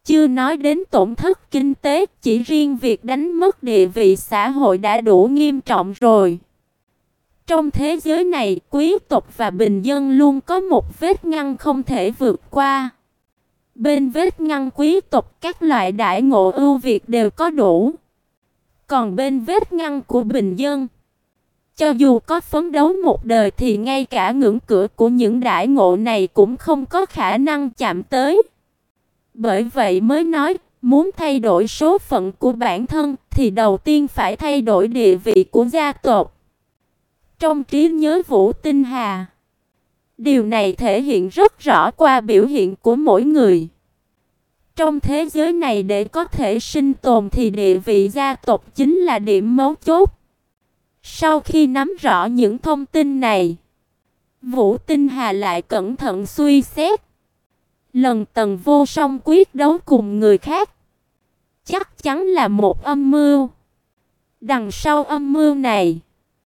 chưa nói đến tổn thất kinh tế, chỉ riêng việc đánh mất địa vị xã hội đã đủ nghiêm trọng rồi. Trong thế giới này, quý tộc và bình dân luôn có một vết ngăn không thể vượt qua. Bên vết ngăn quý tộc, các loại đãi ngộ ưu việt đều có đủ. Còn bên vết ngăn của bình dân, cho dù có phấn đấu một đời thì ngay cả ngưỡng cửa của những đãi ngộ này cũng không có khả năng chạm tới. Bởi vậy mới nói, muốn thay đổi số phận của bản thân thì đầu tiên phải thay đổi địa vị của gia tộc. Trong trí nhớ Vũ Tinh Hà, điều này thể hiện rất rõ qua biểu hiện của mỗi người. Trong thế giới này để có thể sinh tồn thì địa vị gia tộc chính là điểm mấu chốt. Sau khi nắm rõ những thông tin này, Vũ Tinh Hà lại cẩn thận suy xét. Lần Tần Vô Song quyết đấu cùng người khác, chắc chắn là một âm mưu. Đằng sau âm mưu này,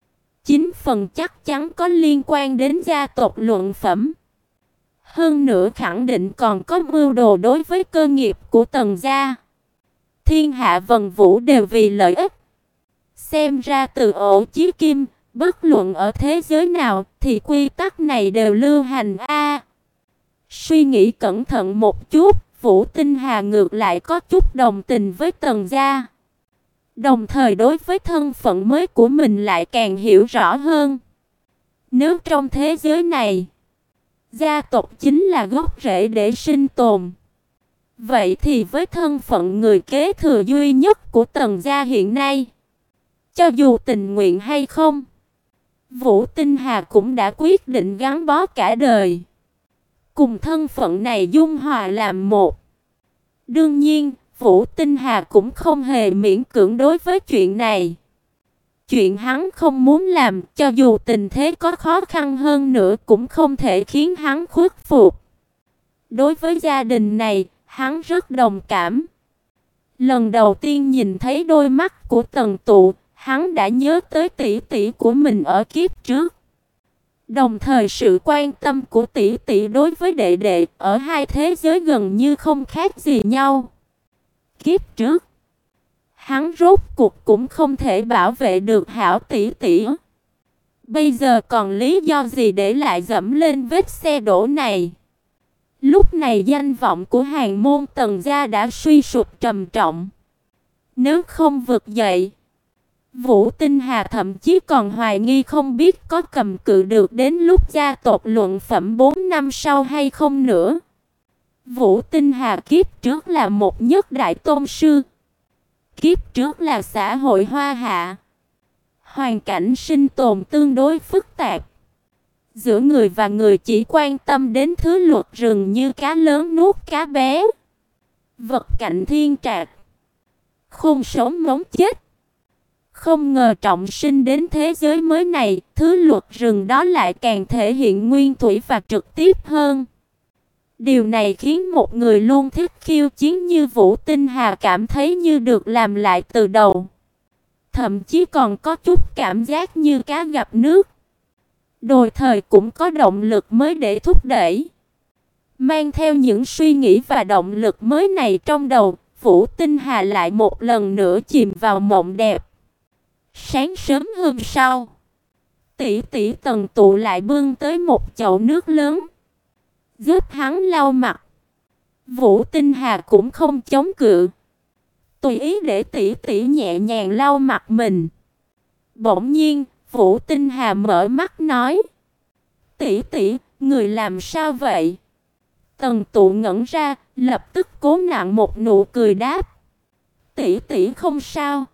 9 phần chắc chắn có liên quan đến gia tộc Luận Phẩm. Hơn nữa khẳng định còn có mưu đồ đối với cơ nghiệp của Tần gia. Thiên hạ vần vũ đều vì lợi ích. Xem ra từ ổ chí kim, bất luận ở thế giới nào thì quy tắc này đều lưu hành a. Suy nghĩ cẩn thận một chút, Vũ Tinh Hà ngược lại có chút đồng tình với Tần gia. Đồng thời đối với thân phận mới của mình lại càng hiểu rõ hơn. Nếu trong thế giới này, gia tộc chính là gốc rễ để sinh tồn, vậy thì với thân phận người kế thừa duy nhất của Tần gia hiện nay, cho dù tình nguyện hay không, Vũ Tinh Hà cũng đã quyết định gắn bó cả đời, cùng thân phận này dung hòa làm một. Đương nhiên, Vũ Tinh Hà cũng không hề miễn cưỡng đối với chuyện này. Chuyện hắn không muốn làm, cho dù tình thế có khó khăn hơn nữa cũng không thể khiến hắn khuất phục. Đối với gia đình này, hắn rất đồng cảm. Lần đầu tiên nhìn thấy đôi mắt của Tần Tụ, hắn đã nhớ tới tỷ tỷ của mình ở kiếp trước. Đồng thời sự quan tâm của tỷ tỷ đối với đệ đệ ở hai thế giới gần như không khác gì nhau. Kiếp trước, hắn rốt cuộc cũng không thể bảo vệ được hảo tỷ tỷ. Bây giờ còn lý do gì để lại dẫm lên vết xe đổ này? Lúc này danh vọng của Hàn môn Tần gia đã suy sụp trầm trọng. Nếu không vực dậy, Vũ Tinh Hà thậm chí còn hoài nghi không biết có cầm cự được đến lúc gia tộc Luận Phẩm 4 năm sau hay không nữa. Vũ Tinh Hà kiếp trước là một nhất đại tôn sư. Kiếp trước là xã hội hoa hạ. Hoàn cảnh sinh tồn tương đối phức tạp. Giữa người và người chỉ quan tâm đến thứ luật rừng như cá lớn nuốt cá bé, vật cạnh thiên trạc, không sống mống chết. Không ngờ trọng sinh đến thế giới mới này, thứ luật rừng đó lại càng thể hiện nguyên thủy và trực tiếp hơn. Điều này khiến một người luôn thích khiêu chiến như Vũ Tinh Hà cảm thấy như được làm lại từ đầu. Thậm chí còn có chút cảm giác như cá gặp nước. Đồng thời cũng có động lực mới để thúc đẩy. Mang theo những suy nghĩ và động lực mới này trong đầu, Vũ Tinh Hà lại một lần nữa chìm vào mộng đẹp. Sáng sớm hôm sau, tỷ tỷ Tần Tụ lại bưng tới một chậu nước lớn, giúp hắn lau mặt. Vũ Tinh Hà cũng không chống cự, tùy ý để tỷ tỷ nhẹ nhàng lau mặt mình. Bỗng nhiên, Vũ Tinh Hà mở mắt nói: "Tỷ tỷ, người làm sao vậy?" Tần Tụ ngẩn ra, lập tức cố nặn một nụ cười đáp: "Tỷ tỷ không sao."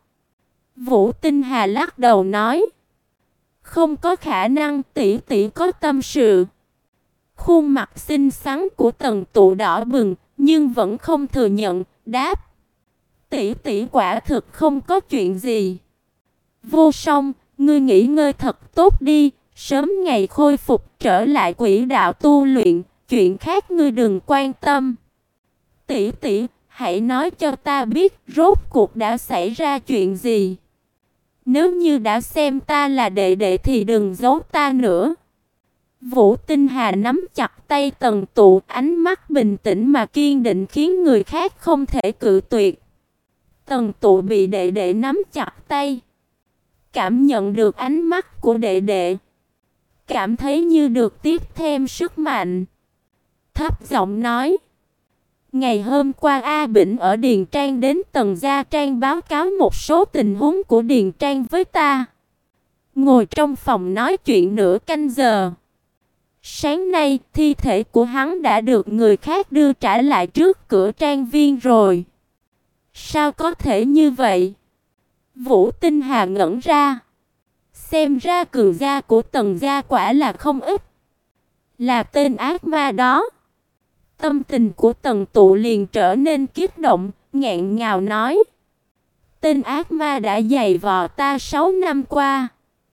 Vũ Tinh Hà lắc đầu nói: "Không có khả năng, tỷ tỷ có tâm sự." Khuôn mặt xinh xắn của Tần Tụ đỏ bừng, nhưng vẫn không thừa nhận, đáp: "Tỷ tỷ quả thực không có chuyện gì." "Vô Song, ngươi nghỉ ngơi thật tốt đi, sớm ngày khôi phục trở lại quỹ đạo tu luyện, chuyện khác ngươi đừng quan tâm." "Tỷ tỷ, hãy nói cho ta biết rốt cuộc đã xảy ra chuyện gì. Nếu như đã xem ta là đệ đệ thì đừng giấu ta nữa." Vũ Tinh Hà nắm chặt tay Tần Tụ, ánh mắt bình tĩnh mà kiên định khiến người khác không thể cự tuyệt. Tần Tụ bị đệ đệ nắm chặt tay, cảm nhận được ánh mắt của đệ đệ, cảm thấy như được tiếp thêm sức mạnh. Thấp giọng nói: "Ngày hôm qua A Bỉnh ở Điền Trang đến Tần Gia Trang báo cáo một số tình huống của Điền Trang với ta. Ngồi trong phòng nói chuyện nửa canh giờ. Sáng nay, thi thể của hắn đã được người khác đưa trả lại trước cửa trang viên rồi." "Sao có thể như vậy?" Vũ Tinh Hà ngẩn ra. Xem ra cường gia của Tần gia quả là không ít. Là tên ác ma đó. Tâm tình của Tần Tụ liền trở nên kích động, nghẹn ngào nói: "Tên ác ma đã giày vò ta 6 năm qua."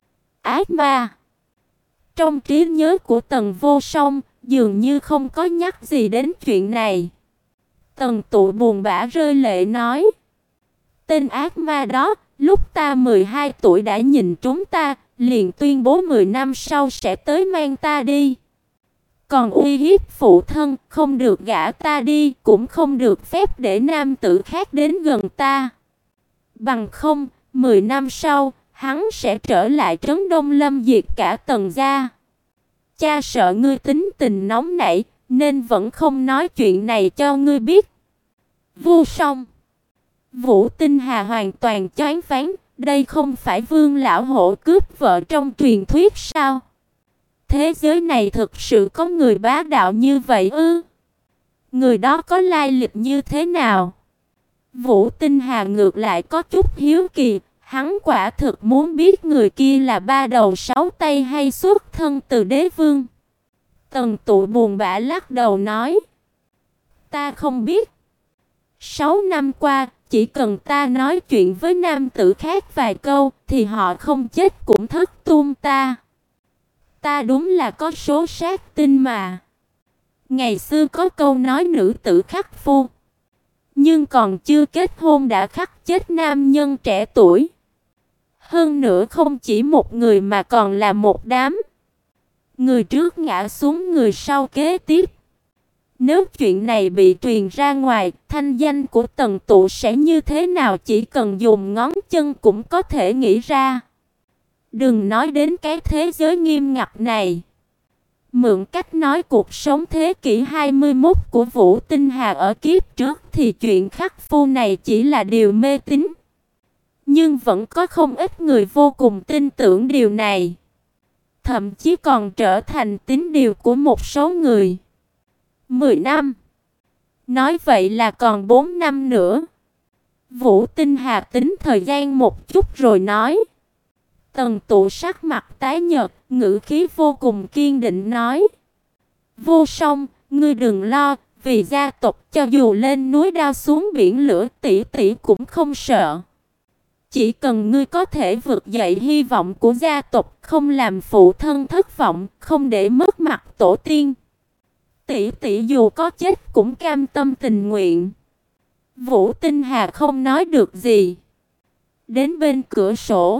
Ác ma? Trong trí nhớ của Tần Vô Song, dường như không có nhắc gì đến chuyện này. Tần Tụ buồn bã rơi lệ nói: "Tên ác ma đó, lúc ta 12 tuổi đã nhìn trúng ta, liền tuyên bố 10 năm sau sẽ tới mang ta đi. Còn uy hiếp phụ thân, không được gả ta đi, cũng không được phép để nam tử khác đến gần ta. Bằng không, 10 năm sau, hắn sẽ trở lại trấn Đông Lâm diệt cả Tần gia. Cha sợ ngươi tính tình nóng nảy, nên vẫn không nói chuyện này cho ngươi biết." Vô Song. Vũ Tinh Hà hoàn toàn choáng váng, đây không phải Vương lão hổ cướp vợ trong truyền thuyết sao? Thế giới này thực sự có người bá đạo như vậy ư? Người đó có lai lịch như thế nào? Vũ Tinh Hà ngược lại có chút hiếu kỳ, hắn quả thực muốn biết người kia là ba đầu sáu tay hay xuất thân từ đế vương. Tần Tụ buồn bã lắc đầu nói: "Ta không biết. 6 năm qua, chỉ cần ta nói chuyện với nam tử khác vài câu, thì họ không chết cũng thất tung ta. Ta đúng là có số sát tinh mà. Ngày xưa có câu nói nữ tử khắc phu, nhưng còn chưa kết hôn đã khắc chết nam nhân trẻ tuổi. Hơn nữa không chỉ một người mà còn là một đám. Người trước ngã xuống người sau kế tiếp. Nếu chuyện này bị truyền ra ngoài, thanh danh của Tần Tụ sẽ như thế nào chỉ cần dùng ngón chân cũng có thể nghĩ ra. Đừng nói đến cái thế giới nghiêm ngặt này. Mượn cách nói cuộc sống thế kỷ 21 của Vũ Tinh Hà ở kiếp trước thì chuyện khắc phu này chỉ là điều mê tín. Nhưng vẫn có không ít người vô cùng tin tưởng điều này. Thậm chí còn trở thành tín điều của một số người. 10 năm. Nói vậy là còn 4 năm nữa. Vũ Tinh Hà tính thời gian một chút rồi nói. Tần Tụ sắc mặt tái nhợt, ngữ khí vô cùng kiên định nói: "Vô Song, ngươi đừng lo, vì gia tộc cho dù lên núi đao xuống biển lửa, tỷ tỷ cũng không sợ. Chỉ cần ngươi có thể vực dậy hy vọng của gia tộc, không làm phụ thân thất vọng, không để mất mặt tổ tiên, tỷ tỷ dù có chết cũng cam tâm tình nguyện." Vũ Tinh Hà không nói được gì. Đến bên cửa sổ,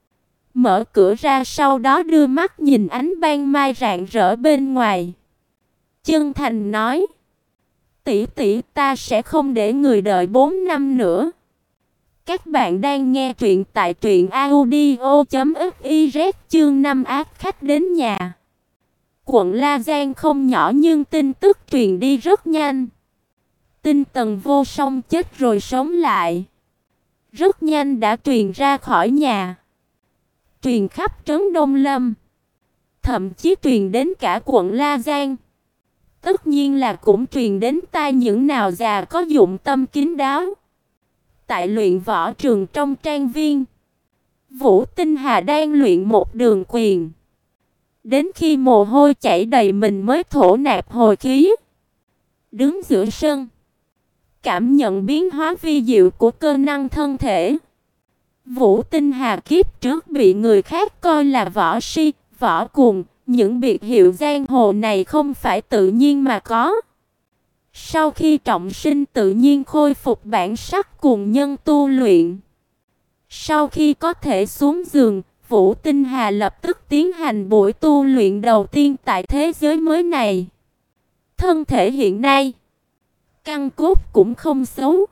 mở cửa ra, sau đó đưa mắt nhìn ánh ban mai rạng rỡ bên ngoài. Chân thành nói: "Tỷ tỷ, ta sẽ không để người đợi 4 năm nữa." Các bạn đang nghe truyện tại truyệnaudio.fiz chương 5 ác khách đến nhà. Quận La Giang không nhỏ nhưng tin tức truyền đi rất nhanh. Tin Tần Vô Song chết rồi sống lại rất nhanh đã truyền ra khỏi nhà, truyền khắp trấn Đông Lâm, thậm chí truyền đến cả quận La Giang. Tất nhiên là cũng truyền đến tai những nào già có dụng tâm kín đáo. Tại luyện võ trường trong trang viên, Vũ Tinh Hà đang luyện một đường quyền. Đến khi mồ hôi chảy đầy mình mới thổ nạp hồi khí. Đứng giữa sân, cảm nhận biến hóa vi diệu của cơ năng thân thể. Vũ Tinh Hà kiếp trước bị người khác coi là võ si, võ cuồng, những biệt hiệu giang hồ này không phải tự nhiên mà có. Sau khi trọng sinh tự nhiên khôi phục bản sắc cùng nhân tu luyện. Sau khi có thể xuống giường, Vũ Tinh Hà lập tức tiến hành buổi tu luyện đầu tiên tại thế giới mới này. Thân thể hiện nay, căn cốt cũng không xấu.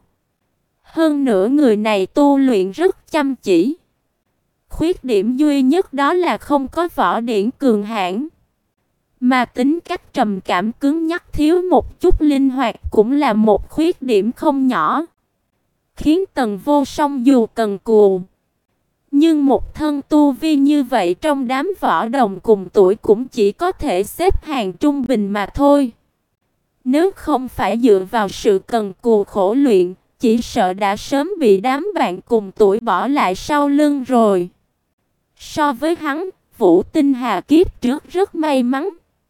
Hơn nữa người này tu luyện rất chăm chỉ. Khuyết điểm duy nhất đó là không có võ điển cường hãn. Mà tính cách trầm cảm cứng nhắc thiếu một chút linh hoạt cũng là một khuyết điểm không nhỏ. Khiến Tần Vô Song dù cần cù, nhưng một thân tu vi như vậy trong đám võ đồng cùng tuổi cũng chỉ có thể xếp hàng trung bình mà thôi. Nếu không phải dựa vào sự cần cù khổ luyện, chỉ sợ đã sớm bị đám bạn cùng tuổi bỏ lại sau lưng rồi. So với hắn, Vũ Tinh Hà kiếp trước rất may mắn.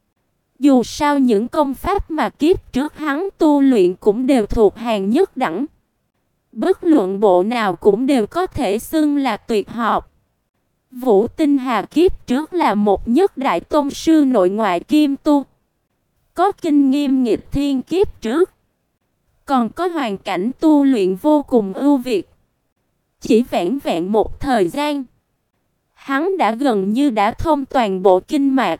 Dù sao những công pháp mà kiếp trước hắn tu luyện cũng đều thuộc hàng nhất đẳng. Bất luận bộ nào cũng đều có thể xưng là tuyệt học. Vũ Tinh Hà kiếp trước là một nhất đại tôn sư nội ngoại kim tu. Có kinh nghiệm nghịch thiên kiếp trước. Còn có hoàn cảnh tu luyện vô cùng ưu việt. Chỉ vẻn vẹn một thời gian, hắn đã gần như đã thông toàn bộ kinh mạch.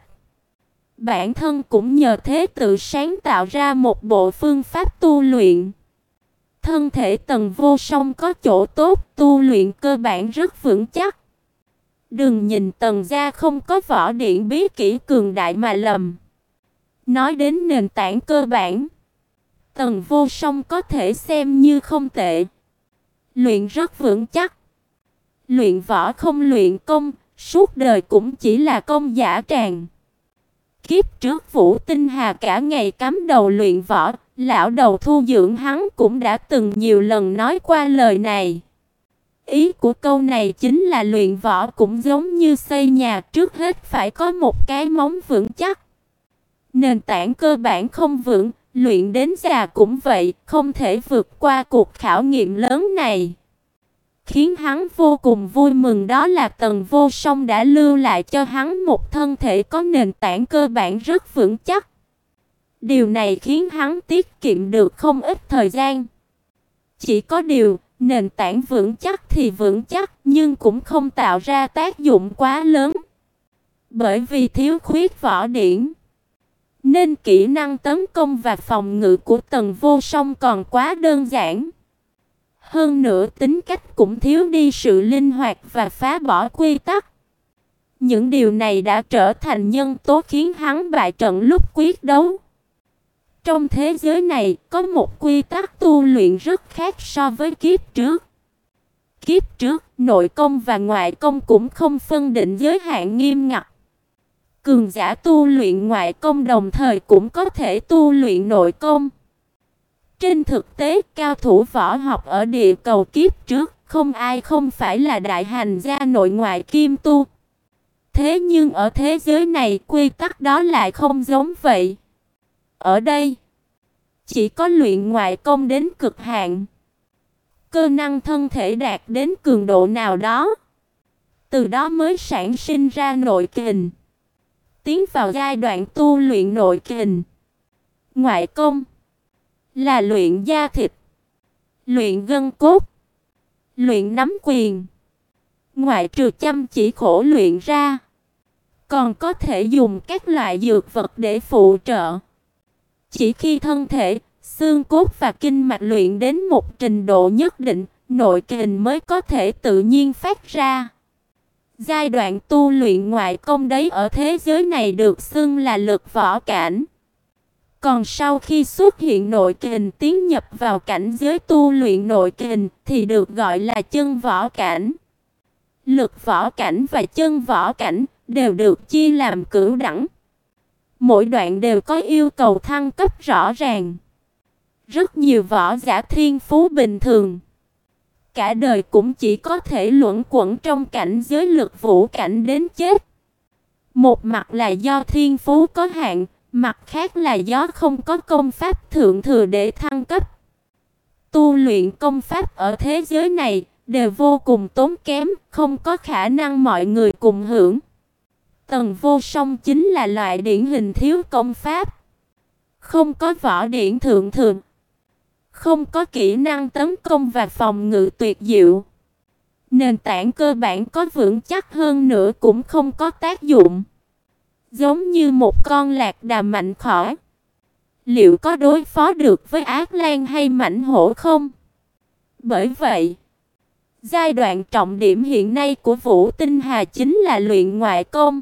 Bản thân cũng nhờ thế tự sáng tạo ra một bộ phương pháp tu luyện. Thân thể Tần Vô Song có chỗ tốt, tu luyện cơ bản rất vững chắc. Đừng nhìn Tần gia không có võ điển bí kỹ cường đại mà lầm. Nói đến nền tảng cơ bản, Tần Vô Song có thể xem như không tệ. Luyện rất vững chắc. Luyện võ không luyện công, suốt đời cũng chỉ là công giả tràng. Kiếp trước Vũ Tinh Hà cả ngày cắm đầu luyện võ, lão đầu thu dưỡng hắn cũng đã từng nhiều lần nói qua lời này. Ý của câu này chính là luyện võ cũng giống như xây nhà, trước hết phải có một cái móng vững chắc. Nền tảng cơ bản không vững, luyện đến già cũng vậy, không thể vượt qua cuộc khảo nghiệm lớn này. Khiến hắn vô cùng vui mừng đó là Tần Vô Song đã lưu lại cho hắn một thân thể có nền tảng cơ bản rất vững chắc. Điều này khiến hắn tiết kiệm được không ít thời gian. Chỉ có điều, nền tảng vững chắc thì vững chắc, nhưng cũng không tạo ra tác dụng quá lớn. Bởi vì thiếu khuyết võ điển, nên kỹ năng tấn công và phòng ngự của Tần Vô Song còn quá đơn giản. Hơn nữa tính cách cũng thiếu đi sự linh hoạt và phá bỏ quy tắc. Những điều này đã trở thành nhân tố khiến hắn bại trận lúc quyết đấu. Trong thế giới này có một quy tắc tu luyện rất khác so với kiếp trước. Kiếp trước, nội công và ngoại công cũng không phân định giới hạn nghiêm ngặt. Cường giả tu luyện ngoại công đồng thời cũng có thể tu luyện nội công. Trên thực tế, cao thủ võ học ở địa cầu kiếp trước, không ai không phải là đại hành gia nội ngoại kim tu. Thế nhưng ở thế giới này, quy tắc đó lại không giống vậy. Ở đây, chỉ có luyện ngoại công đến cực hạn, cơ năng thân thể đạt đến cường độ nào đó, từ đó mới sản sinh ra nội kình. Tiến vào giai đoạn tu luyện nội kình. Ngoại công là luyện da thịt, luyện gân cốt, luyện nắm quyền. Ngoại trừ chăm chỉ khổ luyện ra, còn có thể dùng các loại dược vật để phụ trợ. Chỉ khi thân thể, xương cốt và kinh mạch luyện đến một trình độ nhất định, nội kình mới có thể tự nhiên phát ra. Giai đoạn tu luyện ngoại công đấy ở thế giới này được xưng là lực võ cảnh. Còn sau khi xuất hiện nội kình tiến nhập vào cảnh giới tu luyện nội kình thì được gọi là chân võ cảnh. Lực võ cảnh và chân võ cảnh đều được chia làm cửu đẳng. Mỗi đoạn đều có yêu cầu thăng cấp rõ ràng. Rất nhiều võ giả thiên phú bình thường, cả đời cũng chỉ có thể luẩn quẩn trong cảnh giới lực vũ cảnh đến chết. Một mặt là do thiên phú có hạn, mặt khác là do không có công pháp thượng thừa để thăng cấp. Tu luyện công pháp ở thế giới này đều vô cùng tốn kém, không có khả năng mọi người cùng hưởng. Tần Vô Song chính là loại điển hình thiếu công pháp, không có võ điển thượng thừa, không có kỹ năng tấn công và phòng ngự tuyệt diệu. Nền tảng cơ bản có vững chắc hơn nữa cũng không có tác dụng. Giống như một con lạc đà mạnh khỏe. Liệu có đối phó được với ác lang hay mãnh hổ không? Bởi vậy, giai đoạn trọng điểm hiện nay của Vũ Tinh Hà chính là luyện ngoại công.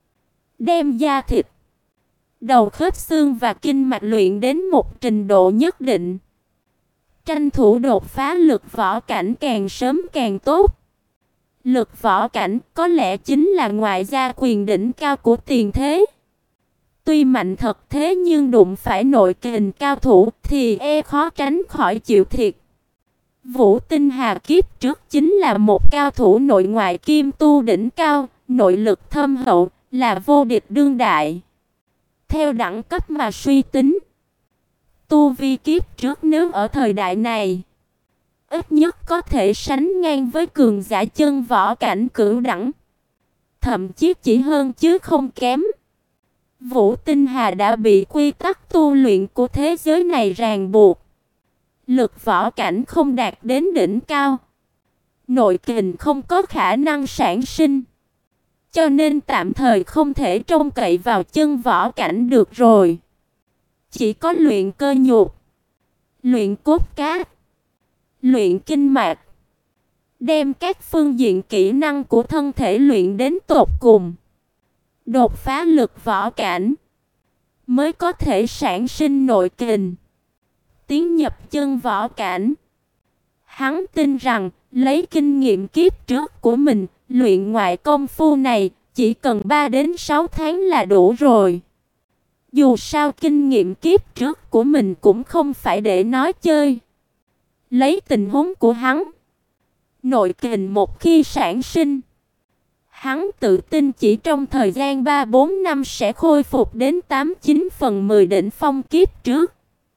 Đem da thịt, đầu khớp xương và kinh mạch luyện đến một trình độ nhất định. Tranh thủ đột phá lực võ cảnh càng sớm càng tốt. Lực võ cảnh có lẽ chính là ngoại gia quyền đỉnh cao của tiền thế. Tuy mạnh thật thế nhưng đụng phải nội kình cao thủ thì khó tránh khỏi chịu thiệt. Vũ Tinh Hà kiếp trước chính là một cao thủ nội ngoại kim tu đỉnh cao, nội lực thâm hậu, là vô địch đương đại. Theo đẳng cấp mà suy tính, tu vi kiếp trước nếu ở thời đại này, ít nhất có thể sánh ngang với cường giả chân võ cảnh cửu đẳng. Thậm chí chỉ hơn chứ không kém. Vũ Tinh Hà đã bị quy tắc tu luyện của thế giới này ràng buộc. Lực võ cảnh không đạt đến đỉnh cao, nội kình không có khả năng sản sinh, cho nên tạm thời không thể trông cậy vào chân võ cảnh được rồi. Chỉ có luyện cơ nhục, luyện cốt cát, luyện kinh mạch, đem các phương diện kỹ năng của thân thể luyện đến tột cùng, đột phá lực võ cảnh, mới có thể sản sinh nội kình, tiến nhập chân võ cảnh. Hắn tin rằng, lấy kinh nghiệm kiếp trước của mình, luyện ngoại công phu này chỉ cần 3 đến 6 tháng là đủ rồi. Dù sao kinh nghiệm kiếp trước của mình cũng không phải để nói chơi. Lấy tình huống của hắn, nội kình một khi sản sinh, hắn tự tin chỉ trong thời gian 3-4 năm sẽ khôi phục đến 8-9% đỉnh phong kiếp trước,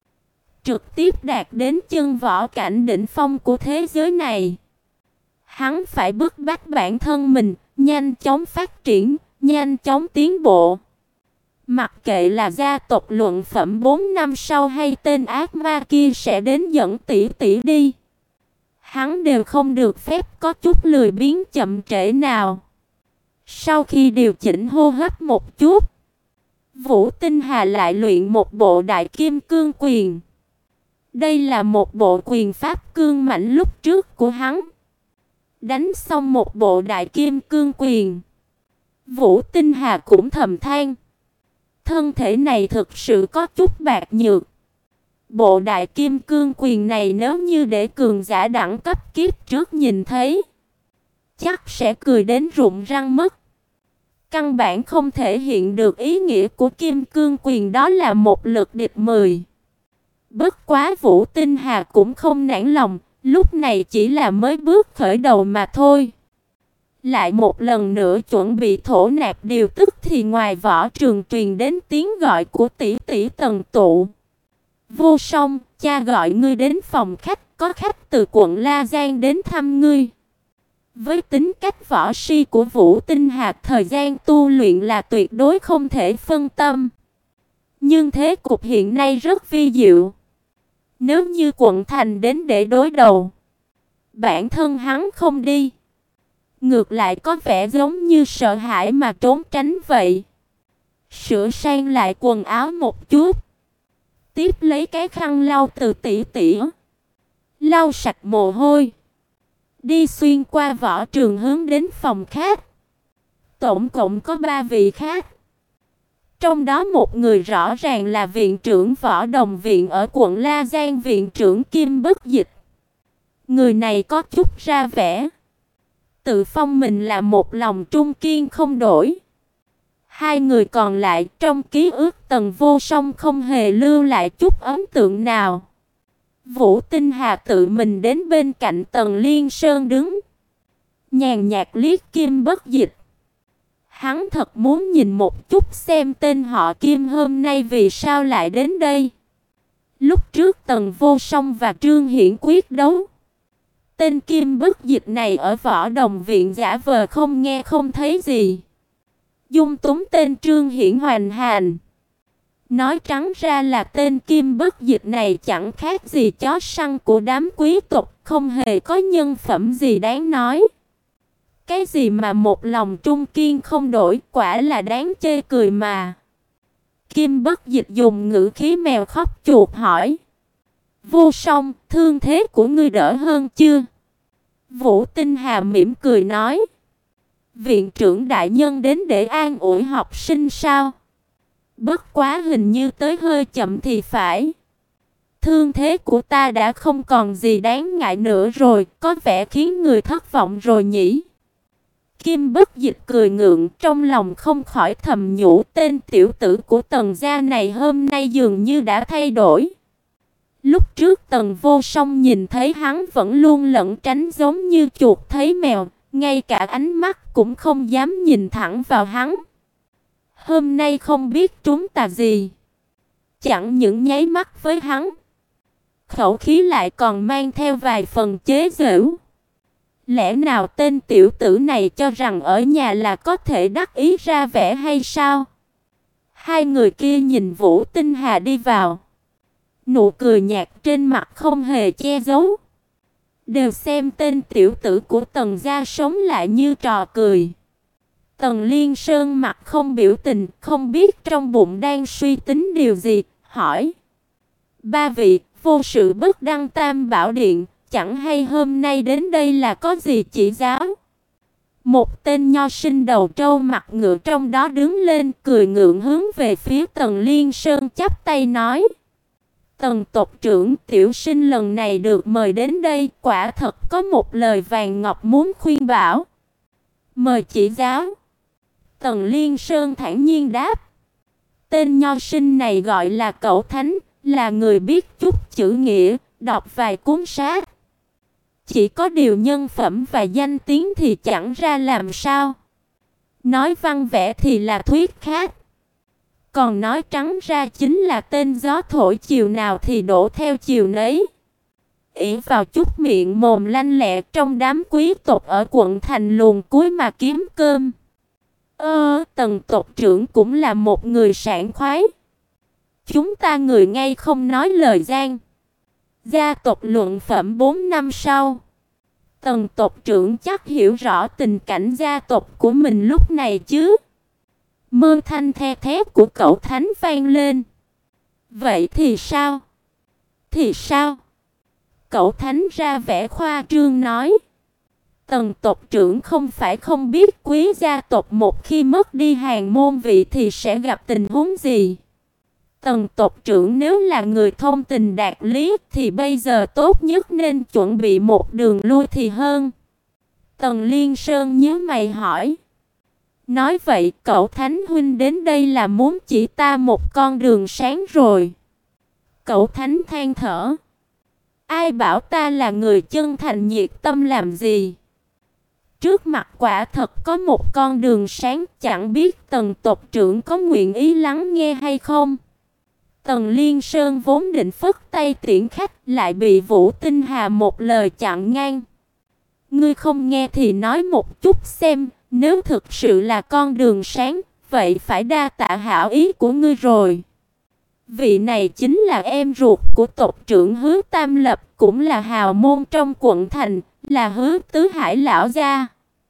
trực tiếp đạt đến chân võ cảnh đỉnh phong của thế giới này. Hắn phải bức bách bản thân mình nhanh chóng phát triển, nhanh chóng tiến bộ. Mặc kệ là gia tộc luận phẩm 4 năm sau hay tên ác ma kia sẽ đến dẫn tỷ tỷ đi, hắn đều không được phép có chút lười biếng chậm trễ nào. Sau khi điều chỉnh hô hấp một chút, Vũ Tinh Hà lại luyện một bộ Đại Kim Cương Quyền. Đây là một bộ quyền pháp cương mãnh lúc trước của hắn. Đánh xong một bộ Đại Kim Cương Quyền, Vũ Tinh Hà cũng thầm than, thân thể này thực sự có chút bạc nhược. Bộ Đại Kim Cương Quyền này nếu như để cường giả đẳng cấp kiếp trước nhìn thấy, chắc sẽ cười đến rụng răng mất. Căn bản không thể hiện được ý nghĩa của Kim Cương Quyền, đó là một lực địch 10. Bất quá Vũ Tinh Hà cũng không nản lòng, lúc này chỉ là mới bước khởi đầu mà thôi. Lại một lần nữa chuẩn bị thổ nạp điều tức thì ngoài võ trường truyền đến tiếng gọi của tỷ tỷ Tần Tụ. Vô Song, cha gọi ngươi đến phòng khách, có khách từ quận La Giang đến thăm ngươi. Với tính cách võ si của Vũ Tinh Hà, thời gian tu luyện là tuyệt đối không thể phân tâm. Nhưng thế cục hiện nay rất vi diệu. Nếu như quận thành đến để đối đầu, bản thân hắn không đi, ngược lại có vẻ giống như sợ hãi mà trốn tránh vậy. Sửa sang lại quần áo một chút, tiếp lấy cái khăn lau từ tỉ tỉ, lau sạch mồ hôi, đi xuyên qua võ trường hướng đến phòng khách. Tổng cộng có 3 vị khách. Trong đó một người rõ ràng là viện trưởng võ đồng viện ở quận La Giang, viện trưởng Kim Bất Dịch. Người này có chút ra vẻ tự phong mình là một lòng trung kiên không đổi. Hai người còn lại trong ký ức Tần Vô Song không hề lưu lại chút ấn tượng nào. Vũ Tinh Hà tự mình đến bên cạnh Tần Liên Sơn đứng, nhàn nhạt liếc Kim Bất Dịch. Hắn thật muốn nhìn một chút xem tên họ Kim hôm nay vì sao lại đến đây. Lúc trước Tần Vô Song và Trương Hiển quyết đấu, tên Kim Bất Dịch này ở võ đồng viện giả vờ không nghe không thấy gì, dung túng tên Trương Hiển hoành hành. Nói trắng ra là tên Kim Bất Dịch này chẳng khác gì chó săn của đám quý tộc, không hề có nhân phẩm gì đáng nói. Cái gì mà một lòng trung kiên không đổi, quả là đáng chê cười mà. Kim Bất Dịch dùng ngữ khí mèo khóc chuột hỏi. Vô Song, thương thế của ngươi đỡ hơn chưa? Vũ Tinh Hà mỉm cười nói. Viện trưởng đại nhân đến để an ủi học sinh sao? Bất quá hình như tới hơi chậm thì phải. Thương thế của ta đã không còn gì đáng ngại nữa rồi, có vẻ khiến người thất vọng rồi nhỉ? Kim Bất Dịch cười ngượng, trong lòng không khỏi thầm nhủ, tên tiểu tử của Tần gia này hôm nay dường như đã thay đổi. Lúc trước Tần Vô Song nhìn thấy hắn vẫn luôn lẩn tránh giống như chuột thấy mèo, ngay cả ánh mắt cũng không dám nhìn thẳng vào hắn. Hôm nay không biết trúng tà gì, chẳng những nháy mắt với hắn, khẩu khí lại còn mang theo vài phần chế giễu. Lẽ nào tên tiểu tử này cho rằng ở nhà là có thể đắc ý ra vẻ hay sao? Hai người kia nhìn Vũ Tinh Hà đi vào, nụ cười nhạt trên mặt không hề che giấu. Đều xem tên tiểu tử của Tần gia sống lại như trò cười. Tần Liên Sơn mặt không biểu tình, không biết trong bụng đang suy tính điều gì, hỏi. Ba vị, vô sự bất đăng tam bảo điện, chẳng hay hôm nay đến đây là có gì chỉ giáo? Một tên nho sinh đầu trâu mặt ngựa trong đó đứng lên cười ngượng hướng về phía Tần Liên Sơn chắp tay nói. Tần tộc trưởng, tiểu sinh lần này được mời đến đây, quả thật có một lời vàng ngọc muốn khuyên bảo. Mời chỉ giáo. Tần Liên Sơn thản nhiên đáp. Tên nho sinh này gọi là Cẩu Thánh, là người biết chút chữ nghĩa, đọc vài cuốn sách. Chỉ có điều nhân phẩm và danh tiếng thì chẳng ra làm sao. Nói văn vẽ thì là thuyết khác. Còn nói trắng ra chính là tên gió thổi chiều nào thì đổ theo chiều nấy. Ỷ vào chút miệng mồm lanh lẹ trong đám quý tộc ở quận thành luồn cuối mà kiếm cơm. Tần tộc trưởng cũng là một người sảng khoái. Chúng ta người ngay không nói lời gian. Gia tộc luận phẩm 4 năm sau. Tần tộc trưởng chắc hiểu rõ tình cảnh gia tộc của mình lúc này chứ. Mơ thanh the thét của Cẩu Thánh vang lên. Vậy thì sao? Thì sao? Cẩu Thánh ra vẻ khoa trương nói. Tần tộc trưởng không phải không biết quý gia tộc một khi mất đi hàng môn vị thì sẽ gặp tình huống gì. Tần tộc trưởng nếu là người thông tình đạt lý thì bây giờ tốt nhất nên chuẩn bị một đường lui thì hơn. Tần Liên Sơn nhíu mày hỏi. Nói vậy Cẩu Thánh huynh đến đây là muốn chỉ ta một con đường sáng rồi. Cẩu Thánh than thở. Ai bảo ta là người chân thành nhiệt tâm làm gì? Trước mặt quả thật có một con đường sáng, chẳng biết Tần tộc trưởng có nguyện ý lắng nghe hay không? Tần Liên Sơn vốn định phất tay tiễn khách, lại bị Vũ Tinh Hà một lời chặn ngang. Ngươi không nghe thì nói một chút xem, nếu thực sự là con đường sáng, vậy phải đa tạ hảo ý của ngươi rồi. Vị này chính là em ruột của tộc trưởng Hứa Tam Lập, cũng là hào môn trong quận thành, là Hứa Tứ Hải lão gia.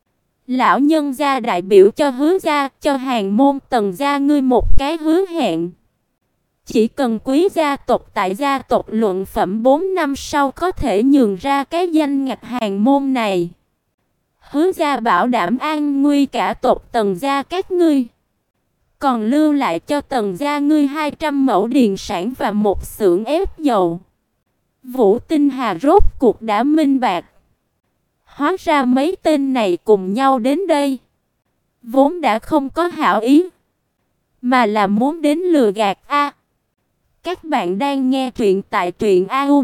Lão nhân gia đại biểu cho Hứa gia, cho hàng môn Tần gia ngươi một cái hứa hẹn. Chỉ cần quý gia tộc tại gia tộc luận phẩm 4 năm sau có thể nhường ra cái danh ngạch hàng môn này. Hứa gia bảo đảm an nguy cả tộc Tần gia các ngươi. Còn lưu lại cho Tần gia ngươi 200 mẫu điền sản và một xưởng ép dầu. Vũ Tinh Hà rốt cuộc đã minh bạch. Hóa ra mấy tên này cùng nhau đến đây vốn đã không có hảo ý, mà là muốn đến lừa gạt a. Các bạn đang nghe truyện tại truyện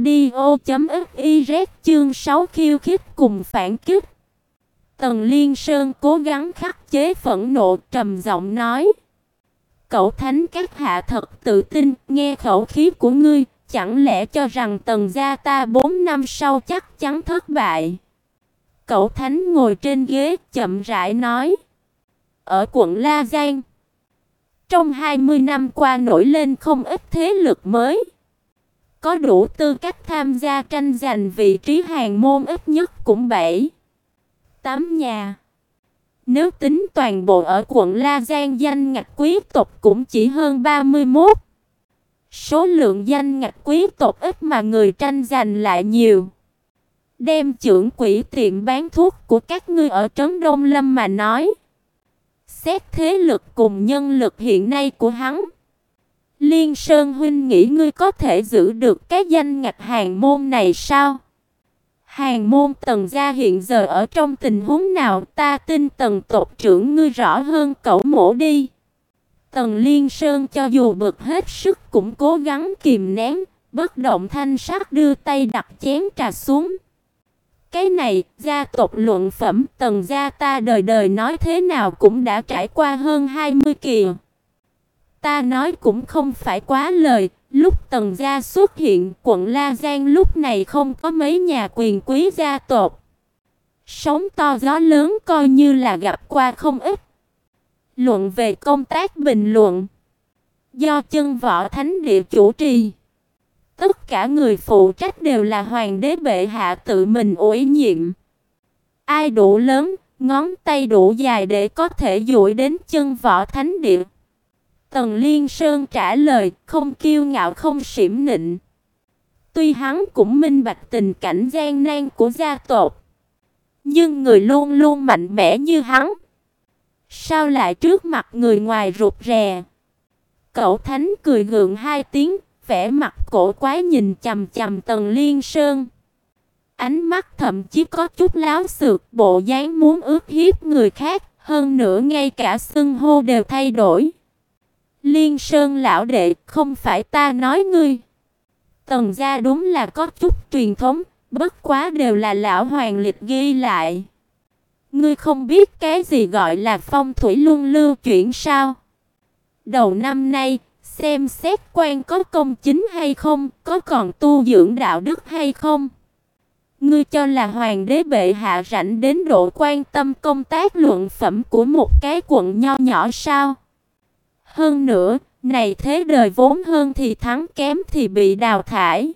audio.fiz chương 6 khiêu khích cùng phản kích. Tần Liên Sơn cố gắng khắc chế phẫn nộ, trầm giọng nói. Cẩu Thánh các hạ thật tự tin, nghe khẩu khí của ngươi, chẳng lẽ cho rằng Tần gia ta 4 năm sau chắc chắn thất bại? Cẩu Thánh ngồi trên ghế, chậm rãi nói. Ở quận La Giang, trong 20 năm qua nổi lên không ít thế lực mới, có đủ tư cách tham gia tranh giành vị trí hàng môn ít nhất cũng 7, 8 nhà. Nếu tính toàn bộ ở quận La Giang danh ngạch quý tộc cũng chỉ hơn 31. Số lượng danh ngạch quý tộc ít mà người tranh giành lại nhiều. Đem trưởng quỹ tiệm bán thuốc của các ngươi ở trấn Đông Lâm mà nói, xét thế lực cùng nhân lực hiện nay của hắn, Liên Sơn huynh nghĩ ngươi có thể giữ được cái danh ngạch hàn môn này sao? Hàn môn Tần gia hiện giờ ở trong tình huống nào, ta tin Tần tộc trưởng ngươi rõ hơn cẩu mổ đi. Tần Liên Sơn cho dù bực hết sức cũng cố gắng kìm nén, bất động thanh sắc đưa tay đặt chén trà xuống. Cái này, gia tộc luận phẩm Tần gia ta đời đời nói thế nào cũng đã trải qua hơn 20 kỳ. Ta nói cũng không phải quá lời, lúc Tần gia xuất hiện, quận La Giang lúc này không có mấy nhà quyền quý gia tộc. Sóng to gió lớn coi như là gặp qua không ít. Luận về công tác bình luận, do Chân Võ Thánh Địa chủ trì. Tất cả người phụ trách đều là hoàng đế bệ hạ tự mình ủy nhiệm. Ai đủ lớn, ngón tay đủ dài để có thể duỗi đến Chân Võ Thánh Địa? Tần Liên Sơn trả lời, không kiêu ngạo không xiểm nịnh. Tuy hắn cũng minh bạch tình cảnh gian nan của gia tộc, nhưng người luôn luôn mạnh mẽ như hắn, sao lại trước mặt người ngoài rụt rè? Cậu Thánh cười gượng hai tiếng, vẻ mặt cổ quái nhìn chằm chằm Tần Liên Sơn. Ánh mắt thậm chí có chút láo xược, bộ dáng muốn ức hiếp người khác, hơn nữa ngay cả xưng hô đều thay đổi. Liên Sơn lão đệ, không phải ta nói ngươi. Tần gia đúng là có chút truyền thống, bất quá đều là lão hoàng lịch ghi lại. Ngươi không biết cái gì gọi là phong thủy luân lưu chuyển sao? Đầu năm nay, xem xét quan có công chính hay không, có còn tu dưỡng đạo đức hay không. Ngươi cho là hoàng đế bệ hạ rảnh đến độ quan tâm công tác luận phẩm của một cái quận nho nhỏ sao? Hơn nữa, này thế đời vốn hơn thì thắng, kém thì bị đào thải.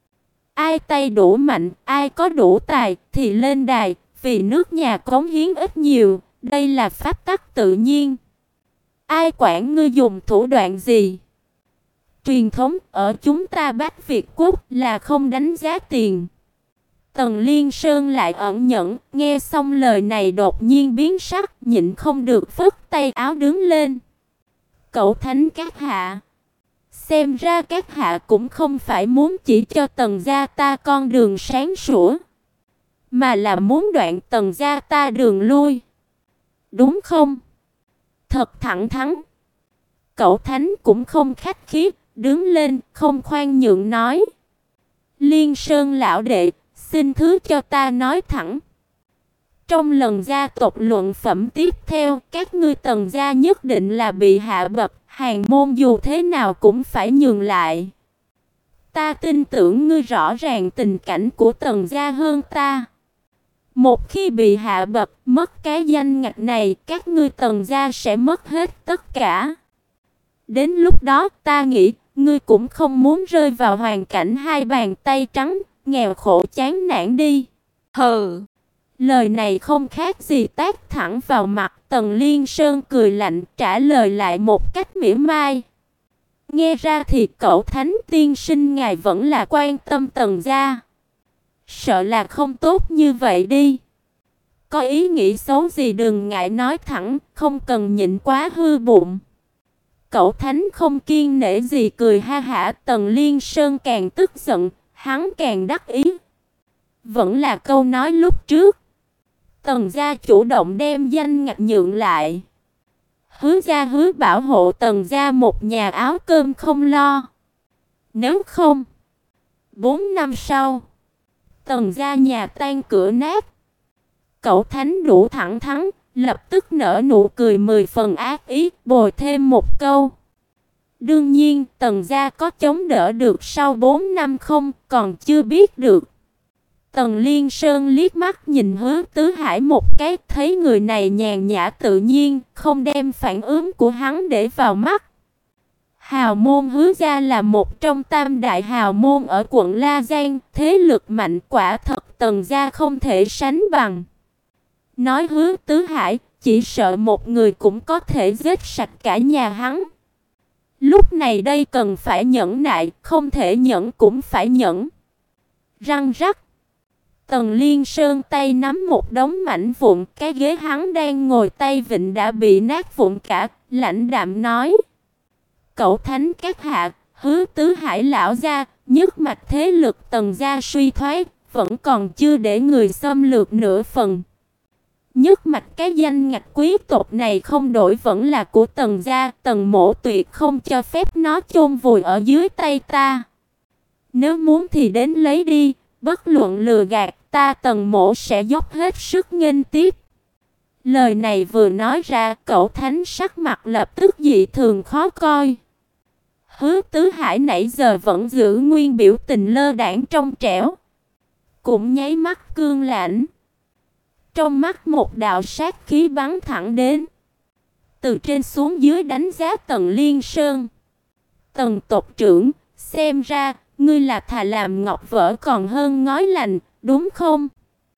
Ai tay đủ mạnh, ai có đủ tài thì lên đài, vì nước nhà cống hiến ít nhiều, đây là pháp tắc tự nhiên. Ai quản ngươi dùng thủ đoạn gì? Truyền thống ở chúng ta Bách Việt quốc là không đánh giá tiền. Tần Liên Sơn lại ẩn nhẫn, nghe xong lời này đột nhiên biến sắc, nhịn không được phất tay áo đứng lên. Cậu Thánh các hạ, xem ra các hạ cũng không phải muốn chỉ cho Tần gia ta con đường sáng sủa, mà là muốn đoạn Tần gia ta đường lui, đúng không? Thật thẳng thắn. Cậu Thánh cũng không khách khí, đứng lên, không khoan nhượng nói. Liên Sơn lão đệ, xin thứ cho ta nói thẳng. Trong lần gia tộc luận phẩm tiếp theo, các ngươi Tần gia nhất định là bị hạ bậc, hàn môn dù thế nào cũng phải nhường lại. Ta tin tưởng ngươi rõ ràng tình cảnh của Tần gia hơn ta. Một khi bị hạ bậc, mất cái danh ngạch này, các ngươi Tần gia sẽ mất hết tất cả. Đến lúc đó, ta nghĩ, ngươi cũng không muốn rơi vào hoàn cảnh hai bàn tay trắng, nghèo khổ chán nản đi. Hừ. Lời này không khác gì tát thẳng vào mặt. Tần Liên Sơn cười lạnh trả lời lại một cách mỉa mai. Nghe ra thì cậu Thánh tiên sinh ngài vẫn là quan tâm Tần gia. Sợ là không tốt như vậy đi. Có ý nghĩ xấu gì đừng ngại nói thẳng, không cần nhịn quá hư bụng. Cậu Thánh không kiên nể gì cười ha hả. Tần Liên Sơn càng tức giận, hắn càng đắc ý. Vẫn là câu nói lúc trước. Tần gia chủ động đem danh ngạch nhượng lại. Hứa gia hứa bảo hộ Tần gia một nhà áo cơm không lo. Nếu không, 4 năm sau, Tần gia nhà tan cửa nát. Cậu Thánh đủ thẳng thắn, lập tức nở nụ cười 10 phần ác ý, bồi thêm một câu. Đương nhiên, Tần gia có chống đỡ được sau 4 năm không, còn chưa biết được. Tần Liên Sơn liếc mắt nhìn Hứa Tứ Hải một cái, thấy người này nhàn nhã tự nhiên, không đem phản ứng của hắn để vào mắt. Hào môn Hứa gia là một trong tam đại hào môn ở quận La Giang, thế lực mạnh quả thật Tần gia không thể sánh bằng. Nói Hứa Tứ Hải, chỉ sợ một người cũng có thể giết sạch cả nhà hắn. Lúc này đây cần phải nhẫn nại, không thể nhẫn cũng phải nhẫn. Răng rắc. Tần Liên Sơn tay nắm một đống mảnh vụn, cái ghế hắn đang ngồi tay vịn đã bị nát vụn cả, lãnh đạm nói: "Cẩu thánh các hạ, Hứa Tứ Hải lão gia, nhất mạch thế lực Tần gia suy thoái, vẫn còn chưa để người xâm lược nửa phần. Nhất mạch cái danh ngạch quý tộc này không đổi vẫn là của Tần gia, Tần mỗ tuyệt không cho phép nó chôn vùi ở dưới tay ta. Nếu muốn thì đến lấy đi, bất luận lừa gạt, ta Tần mỗ sẽ dốc hết sức nghênh tiếp." Lời này vừa nói ra, Cẩu thánh sắc mặt lập tức dị thường khó coi. Hứa Tứ Hải nãy giờ vẫn giữ nguyên biểu tình lơ đãng trong trẻo, cũng nháy mắt cương lãnh. Trong mắt một đạo sát khí bắn thẳng đến, từ trên xuống dưới đánh giá Tần Liên Sơn. "Tần tộc trưởng, xem ra ngươi là thà làm ngọc vỡ còn hơn ngói lành, đúng không?"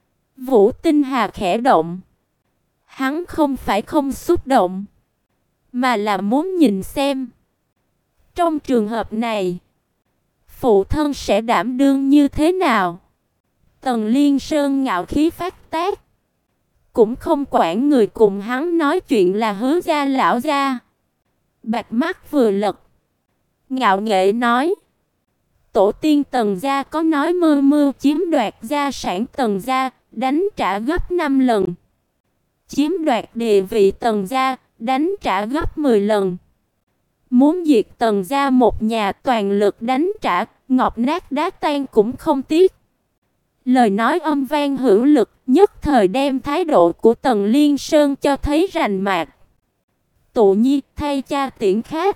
Vũ Tinh Hà khẽ động. Hắn không phải không xúc động, mà là muốn nhìn xem trong trường hợp này phụ thân sẽ đảm đương như thế nào. Tần Liên Sơn ngạo khí phát tác, cũng không quản người cùng hắn nói chuyện là Hứa gia lão gia. Bạch mắt vừa lật, ngạo nghễ nói: "Tổ tiên Tần gia có nói mưu mưu chiếm đoạt gia sản Tần gia, đánh trả gấp 5 lần. Chiếm đoạt địa vị Tần gia, đánh trả gấp 10 lần. Muốn diệt Tần gia một nhà toàn lực đánh trả, ngọc nát đá tan cũng không tiếc." Lời nói âm vang hữu lực, nhất thời đem thái độ của Tần Liên Sơn cho thấy rành mạch. "Tụ nhi, thay cha tiễn khách."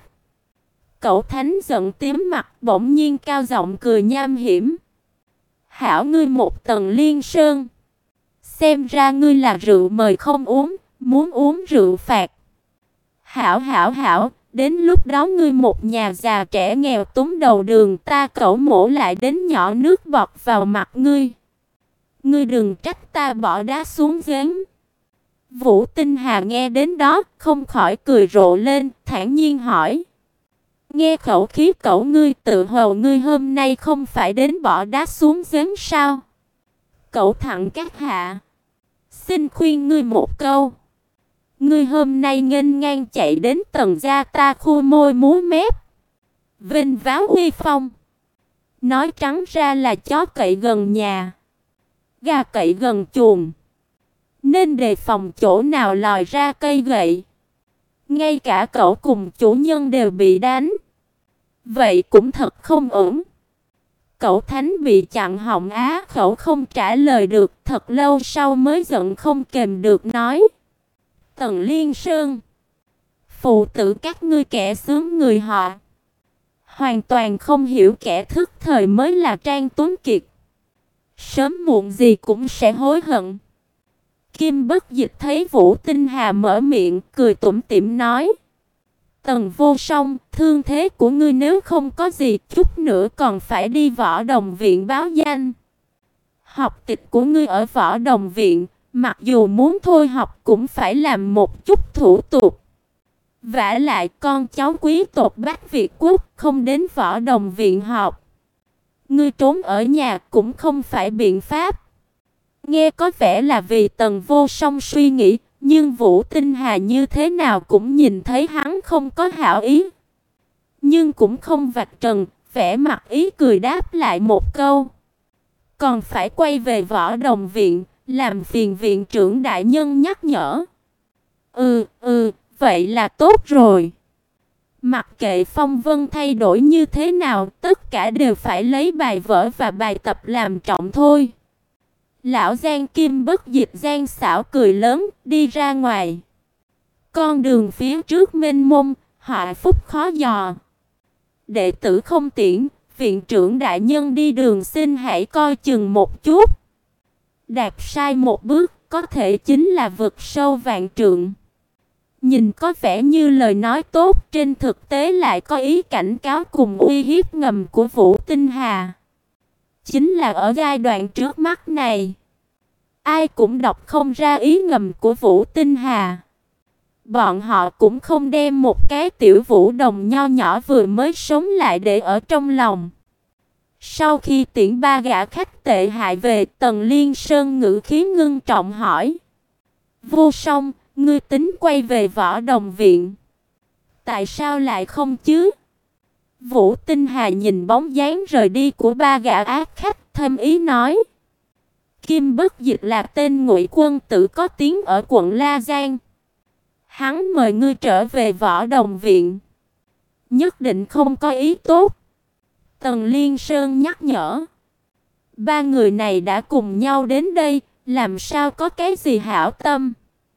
Cẩu thánh giận tím mặt, bỗng nhiên cao giọng cười nham hiểm: "Hảo ngươi một Tần Liên Sơn, xem ra ngươi là rượu mời không uống, muốn uống rượu phạt. Hảo hảo hảo, đến lúc đó ngươi một nhà già trẻ nghèo túng đầu đường, ta Cẩu mổ lại đến nhỏ nước bọt vào mặt ngươi. Ngươi đừng trách ta bỏ đá xuống giếng." Vũ Tinh Hà nghe đến đó, không khỏi cười rộ lên, thản nhiên hỏi: "Nghe khẩu khí Cẩu ngươi, tự hồ ngươi hôm nay không phải đến bỏ đá xuống giếng sao?" "Cẩu thẳng các hạ, xin khuyên ngươi một câu. Ngươi hôm nay nghênh ngang chạy đến Tần gia ta khua môi múa mép, vênh váo uy phong, nói trắng ra là chó cậy gần nhà, gà cậy gần chuồng, nên đề phòng chỗ nào lòi ra cây gậy. Ngay cả cậu cùng chủ nhân đều bị đánh, vậy cũng thật không ổn." Cẩu thánh bị chặn họng, á khẩu không trả lời được, thật lâu sau mới giận không kềm được nói: "Tần Liên Sơn, phụ tử các ngươi kẻ sướng người họ, hoàn toàn không hiểu kẻ thức thời mới là Trang Tuấn Kiệt, sớm muộn gì cũng sẽ hối hận." Kim Bất Dịch thấy Vũ Tinh Hà mở miệng, cười tủm tỉm nói: "Tần Vô Song, thương thế của ngươi nếu không có gì, chút nữa còn phải đi Võ Đồng viện báo danh. Học tịch của ngươi ở Võ Đồng viện, mặc dù muốn thôi học cũng phải làm một chút thủ tục. Vả lại con cháu quý tộc Bắc Việt quốc không đến Võ Đồng viện học, ngươi trốn ở nhà cũng không phải biện pháp." Nghe có vẻ là vì Tần Vô Song suy nghĩ, nhưng Vũ Tinh Hà như thế nào cũng nhìn thấy hắn không có hảo ý, nhưng cũng không vạch trần, vẻ mặt ý cười đáp lại một câu: "Còn phải quay về Võ Đồng viện, làm phiền viện trưởng đại nhân nhắc nhở." Vậy là tốt rồi." Mặc kệ phong vân thay đổi như thế nào, tất cả đều phải lấy bài vở và bài tập làm trọng thôi. Lão Giang Kim Bất Dịch Giang xảo cười lớn, đi ra ngoài. Con đường phía trước mênh mông, họa phúc khó dò. Đệ tử không tiễn, viện trưởng đại nhân đi đường xin hãy coi chừng một chút. Đạp sai một bước, có thể chính là vực sâu vạn trượng. Nhìn có vẻ như lời nói tốt, trên thực tế lại có ý cảnh cáo cùng uy hiếp ngầm của Vũ Tinh Hà. Chính là ở giai đoạn trước mắt này, ai cũng đọc không ra ý ngầm của Vũ Tinh Hà. Bọn họ cũng không đem một cái tiểu vũ đồng nho nhỏ vừa mới sống lại để ở trong lòng. Sau khi tiễn ba gã khách tệ hại về, Tần Liên Sơn ngữ khí ngưng trọng hỏi: Vô Song, ngươi tính quay về Võ Đồng Viện? Tại sao lại không chứ? Vũ Tinh Hà nhìn bóng dáng rời đi của ba gã ác khách, thâm ý nói: Kim Bất Dịch là tên ngụy quân tử có tiếng ở quận La Giang. Hắn mời ngươi trở về Võ Đồng Viện, nhất định không có ý tốt. Tần Liên Sơn nhắc nhở. Ba người này đã cùng nhau đến đây, làm sao có cái gì hảo tâm?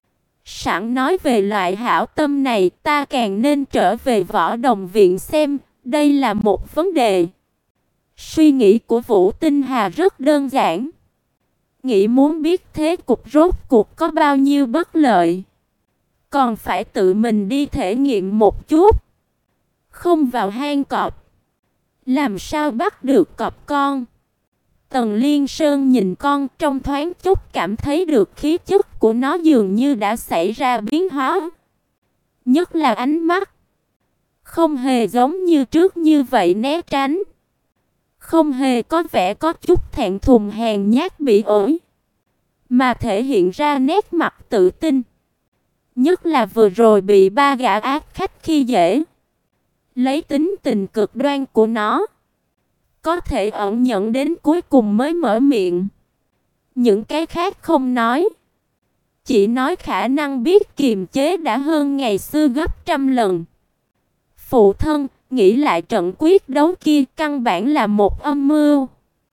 Sẵn nói về loại hảo tâm này, ta càng nên trở về Võ Đồng Viện xem, đây là một vấn đề. Suy nghĩ của Vũ Tinh Hà rất đơn giản. Nghĩ muốn biết thế cục rốt cuộc có bao nhiêu bất lợi, còn phải tự mình đi thể nghiệm một chút. Không vào hang cọp, làm sao bắt được cọp con? Tần Liên Sơn nhìn con, trong thoáng chốc cảm thấy được khí chất của nó dường như đã xảy ra biến hóa. Nhất là ánh mắt, không hề giống như trước như vậy né tránh, không hề có vẻ có chút thẹn thùng hèn nhát bỉ ổi, mà thể hiện ra nét mặt tự tin. Nhất là vừa rồi bị ba gã ác khách khi dễ, lấy tính tình cực đoan của nó, có thể ẩn nhẫn đến cuối cùng mới mở miệng. Những cái khác không nói, chỉ nói khả năng biết kiềm chế đã hơn ngày xưa gấp trăm lần. Phụ thân, nghĩ lại trận quyết đấu kia căn bản là một âm mưu.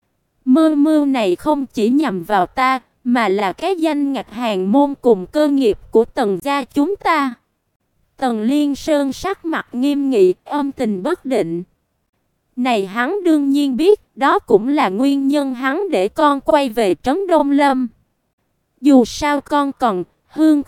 Mưu này không chỉ nhằm vào ta, mà là cái danh ngạch hàng môn cùng cơ nghiệp của Tần gia chúng ta. Tần Liên Sơn sắc mặt nghiêm nghị, âm tình bất định. Này hắn đương nhiên biết, đó cũng là nguyên nhân hắn để con quay về Trấn Đông Lâm. Dù sao con còn, hương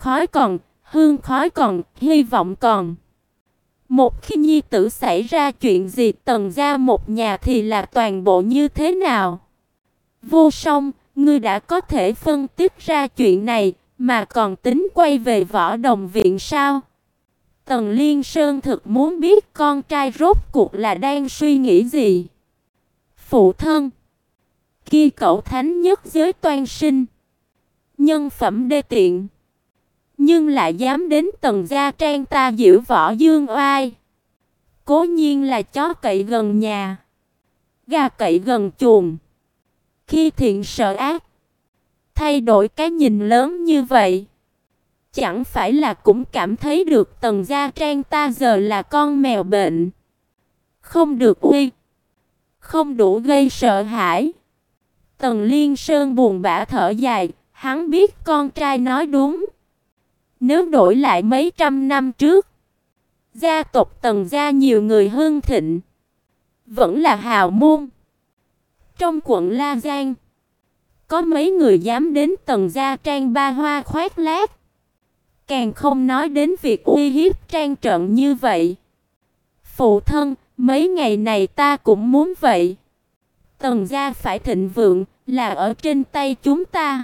khói còn, hy vọng còn. Một khi nhi tử xảy ra chuyện gì Tần gia một nhà thì là toàn bộ như thế nào? Vô Song, ngươi đã có thể phân tích ra chuyện này, mà còn tính quay về Võ Đồng Viện sao? Tần Liên Sơn thực muốn biết con trai rốt cuộc là đang suy nghĩ gì. Phụ thân, kia cậu thánh nhất giới toan sinh, nhân phẩm đê tiện, nhưng lại dám đến Tần gia trang ta giễu võ dương oai. Cố nhiên là chó cậy gần nhà, gà cậy gần chuồng. Khi thiện sợ ác, thay đổi cái nhìn lớn như vậy, chẳng phải là cũng cảm thấy được Tần gia trang ta giờ là con mèo bệnh, không được uy, không đủ gây sợ hãi. Tần Liên Sơn buồn bã thở dài, hắn biết con trai nói đúng. Nếu đổi lại mấy trăm năm trước, gia tộc Tần gia nhiều người hưng thịnh, vẫn là hào môn. Trong quận La Giang, có mấy người dám đến Tần gia trang ba hoa khoác lác, càng không nói đến việc uy hiếp trang trận như vậy. Phụ thân, mấy ngày này ta cũng muốn vậy. Tần gia phải thịnh vượng là ở trên tay chúng ta.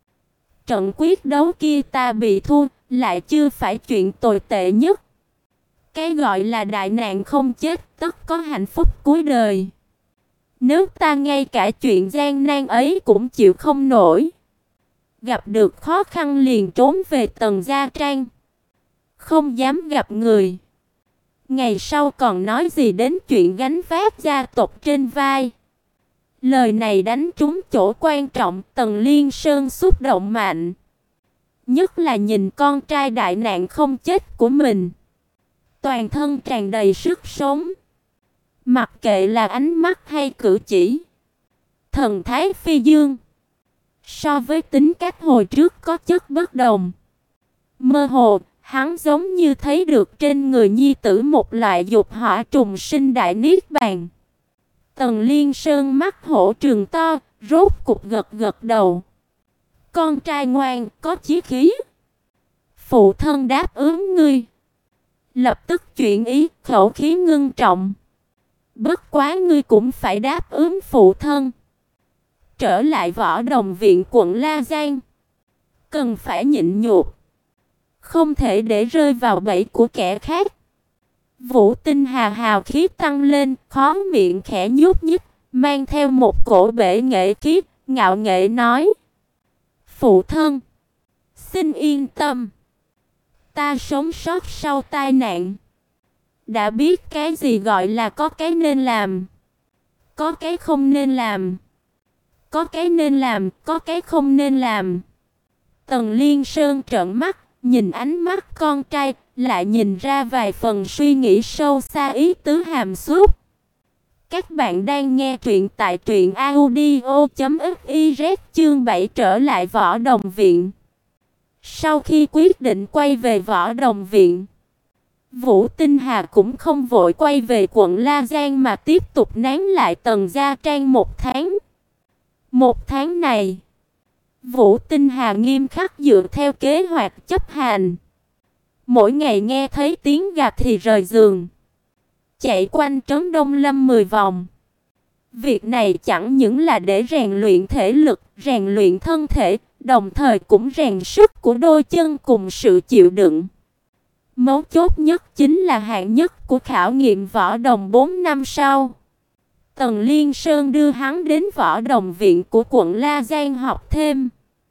Trận quyết đấu kia ta bị thua, lại chưa phải chuyện tồi tệ nhất. Cái gọi là đại nạn không chết, tất có hạnh phúc cuối đời. Nếu ta ngay cả chuyện gian nan ấy cũng chịu không nổi, gặp được khó khăn liền trốn về Tần gia trang, không dám gặp người, ngày sau còn nói gì đến chuyện gánh vác gia tộc trên vai. Lời này đánh trúng chỗ quan trọng, Tần Liên Sơn xúc động mạnh. Nhất là nhìn con trai đại nạn không chết của mình, toàn thân tràn đầy sức sống. Mặc kệ là ánh mắt hay cử chỉ, thần thái phi dương, so với tính cách hồi trước có chất bất đồng. Mơ hồ, hắn giống như thấy được trên người nhi tử một loại dục hỏa trùng sinh đại niết bàn. Tần Liên Sơn mắt hổ trừng to, rốt cục gật gật đầu. Con trai ngoan, có chí khí. Phụ thân đáp ứng ngươi. Lập tức chuyển ý, khẩu khí ngưng trọng. Bất quá ngươi cũng phải đáp ứng phụ thân. Trở lại Võ Đồng Viện quận La Giang, cần phải nhịn nhục, không thể để rơi vào bẫy của kẻ khác. Vũ Tinh Hà hào khí tăng lên, khóe miệng khẽ nhúc nhích, mang theo một cổ bệ nghệ khí, ngạo nghễ nói: "Phụ thân, xin yên tâm, ta sống sót sau tai nạn, đã biết cái gì gọi là có cái nên làm, có cái không nên làm, có cái nên làm, có cái không nên làm." Tần Liên Sơn trợn mắt, nhìn ánh mắt con trai, lại nhìn ra vài phần suy nghĩ sâu xa ý tứ hàm xúc. Các bạn đang nghe truyện tại truyệnaudio.fiz, chương 7 trở lại Võ Đồng Viện. Sau khi quyết định quay về Võ Đồng Viện, Vũ Tinh Hà cũng không vội quay về quận La Giang mà tiếp tục nán lại Tần Gia Trang 1 tháng. 1 tháng này, Vũ Tinh Hà nghiêm khắc dựa theo kế hoạch chấp hành. Mỗi ngày nghe thấy tiếng gà thì rời giường, chạy quanh trấn Đông Lâm 10 vòng. Việc này chẳng những là để rèn luyện thể lực, rèn luyện thân thể, đồng thời cũng rèn sức của đôi chân cùng sự chịu đựng. Mấu chốt nhất chính là hạng nhất của khảo nghiệm võ đồng 4 năm sau. Tần Liên Sơn đưa hắn đến Võ Đồng Viện của quận La Giang học thêm.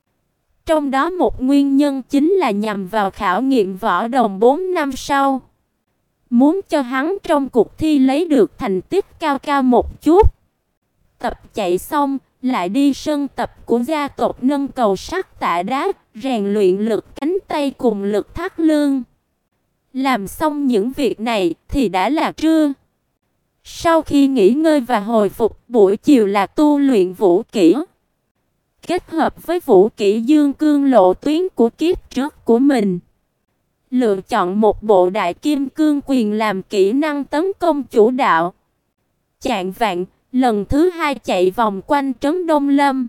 Trong đó một nguyên nhân chính là nhằm vào khảo nghiệm võ đồng 4 năm sau. Muốn cho hắn trong cuộc thi lấy được thành tích cao cao một chút. Tập chạy xong, lại đi sân tập của gia tộc nâng cầu sắt tạ đá, rèn luyện lực cánh tay cùng lực thắt lưng. Làm xong những việc này thì đã là trưa. Sau khi nghỉ ngơi và hồi phục, buổi chiều là tu luyện vũ kỹ. Kết hợp với vũ kỹ dương cương lộ tuyến của kiếp trước của mình, lựa chọn một bộ đại kim cương quyền làm kỹ năng tấn công chủ đạo. Chạng vạng, lần thứ 2 chạy vòng quanh trấn Đông Lâm.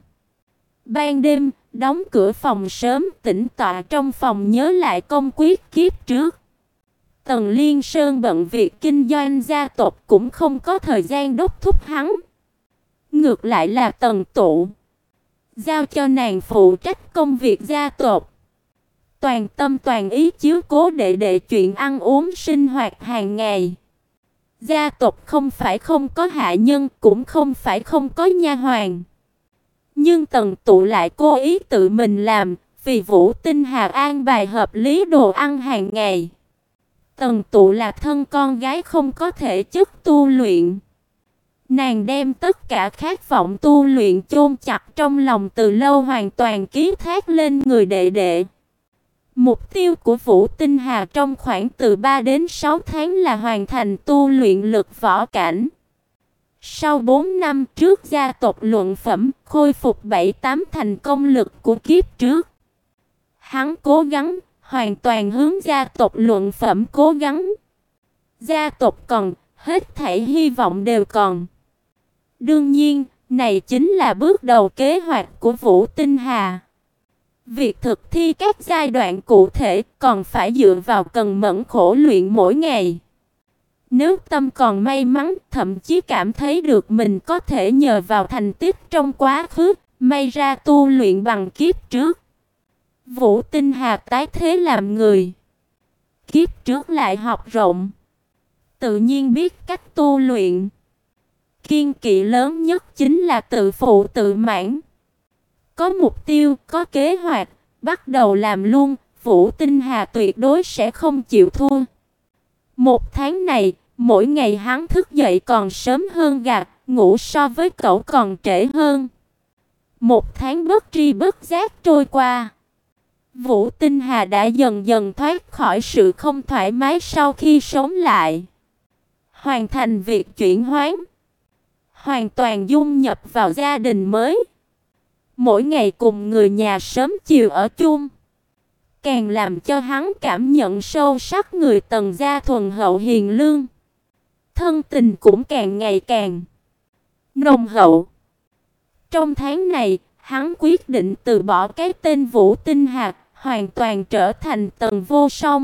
Ban đêm, đóng cửa phòng sớm, tĩnh tọa trong phòng nhớ lại công quyết kiếp trước. Tần Liên Sơn bận việc kinh doanh gia tộc cũng không có thời gian đốc thúc hắn. Ngược lại là Tần Tụ, giao cho nàng phụ trách công việc gia tộc, toàn tâm toàn ý chiếu cố đệ đệ chuyện ăn uống sinh hoạt hàng ngày. Gia tộc không phải không có hạ nhân, cũng không phải không có nha hoàn. Nhưng Tần Tụ lại cố ý tự mình làm, vì Vũ Tinh Hà an bài hợp lý đồ ăn hàng ngày. Tần Tụ là thân con gái không có thể chất tu luyện. Nàng đem tất cả khát vọng tu luyện chôn chặt trong lòng từ lâu, hoàn toàn ký thác lên người đệ đệ. Mục tiêu của Vũ Tinh Hà trong khoảng từ 3 đến 6 tháng là hoàn thành tu luyện lực võ cảnh. Sau 4 năm trước gia tộc luận phẩm, khôi phục 7-8 thành công lực của kiếp trước. Hắn cố gắng, hoàn toàn hướng gia tộc luận phẩm cố gắng. Gia tộc còn, hết thảy hy vọng đều còn. Đương nhiên, này chính là bước đầu kế hoạch của Vũ Tinh Hà. Việc thực thi các giai đoạn cụ thể còn phải dựa vào cần mẫn khổ luyện mỗi ngày. Nếu tâm còn may mắn, thậm chí cảm thấy được mình có thể nhờ vào thành tích trong quá khứ, may ra tu luyện bằng kiếp trước. Vũ Tinh Hà tái thế làm người. Kiếp trước lại học rộng, tự nhiên biết cách tu luyện. Kiên kỵ lớn nhất chính là tự phụ tự mãn. Có mục tiêu, có kế hoạch, bắt đầu làm luôn, Vũ Tinh Hà tuyệt đối sẽ không chịu thua. 1 tháng này, mỗi ngày hắn thức dậy còn sớm hơn gà, ngủ so với cậu còn trễ hơn. 1 tháng bất tri bất giác trôi qua. Vũ Tinh Hà đã dần dần thoát khỏi sự không thoải mái sau khi sống lại. Hoàn thành việc chuyển hoán, hoàn toàn dung nhập vào gia đình mới. Mỗi ngày cùng người nhà sớm chiều ở chung, càng làm cho hắn cảm nhận sâu sắc người Tần gia thuần hậu hiền lương. Thân tình cũng càng ngày càng nồng hậu. Trong tháng này, hắn quyết định từ bỏ cái tên Vũ Tinh Hà, hoàn toàn trở thành Tần Vô Song.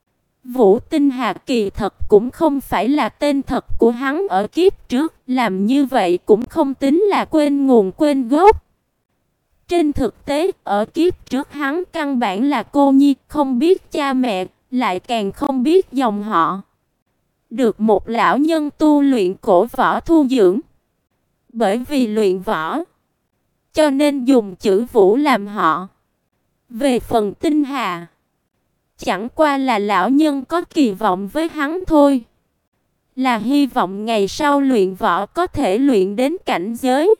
Vũ Tinh Hà kỳ thật cũng không phải là tên thật của hắn ở kiếp trước, làm như vậy cũng không tính là quên nguồn quên gốc. Trên thực tế, ở kiếp trước hắn căn bản là cô nhi, không biết cha mẹ, lại càng không biết dòng họ. Được một lão nhân tu luyện cổ võ thu dưỡng. Bởi vì luyện võ, cho nên dùng chữ Vũ làm họ. Về phần Tinh Hà, chẳng qua là lão nhân có kỳ vọng với hắn thôi. Là hy vọng ngày sau luyện võ có thể luyện đến cảnh giới.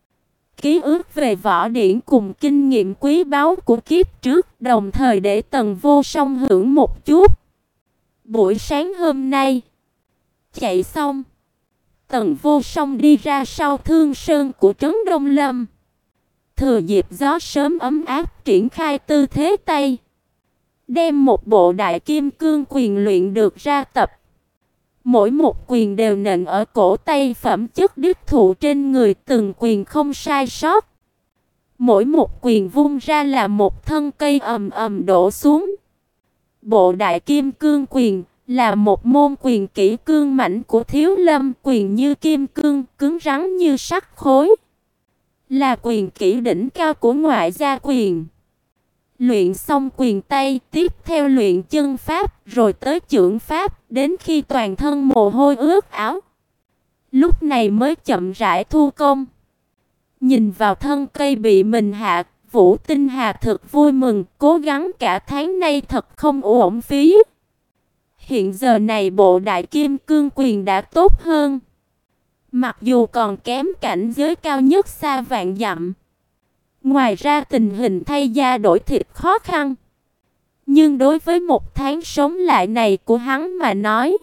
Ký ức về võ điển cùng kinh nghiệm quý báu của kiếp trước, đồng thời để Tần Vô Song hưởng một chút. Buổi sáng hôm nay, chạy xong, Tần Vô Song đi ra sau Thương Sơn của trấn Đông Lâm. Thừa dịp gió sớm ấm áp triển khai tư thế tay, đem một bộ Đại Kim Cương quyền luyện được ra tập. Mỗi một quyền đều nện ở cổ tay phẩm chất đích thụ trên người, từng quyền không sai sót. Mỗi một quyền vung ra là một thân cây ầm ầm đổ xuống. Bộ Đại Kim Cương quyền là một môn quyền kỹ cương mãnh của Thiếu Lâm, quyền như kim cương, cứng rắn như sắt khối. Là quyền kỹ đỉnh cao của ngoại gia quyền. Luyện xong quyền tay, tiếp theo luyện chân pháp, rồi tới chưởng pháp, đến khi toàn thân mồ hôi ướt áo. Lúc này mới chậm rãi thu công. Nhìn vào thân cây bị mình hạ, Vũ Tinh Hà thật vui mừng, cố gắng cả tháng nay thật không uổng phí. Hiện giờ này bộ Đại Kim Cương quyền đã tốt hơn. Mặc dù còn kém cảnh giới cao nhất xa vạn dặm. Ngoài ra tình hình thay da đổi thịt khó khăn. Nhưng đối với một tháng sống lại này của hắn mà nói,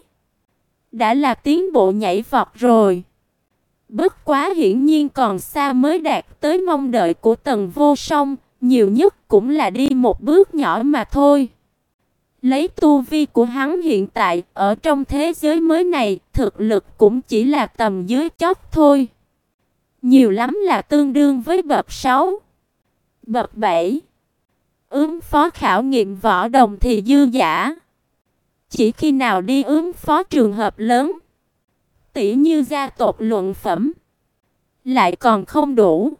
đã là tiến bộ nhảy vọt rồi. Bất quá hiển nhiên còn xa mới đạt tới mong đợi của Tần Vô Song, nhiều nhất cũng là đi một bước nhỏ mà thôi. Lấy tu vi của hắn hiện tại, ở trong thế giới mới này, thực lực cũng chỉ là tầm dưới chót thôi. Nhiều lắm là tương đương với bậc 6, bậc 7. Ứng phó khảo nghiệm võ đồng thì dư dả. Chỉ khi nào đi ứng phó trường hợp lớn, tỉ như gia tộc luận phẩm, lại còn không đủ.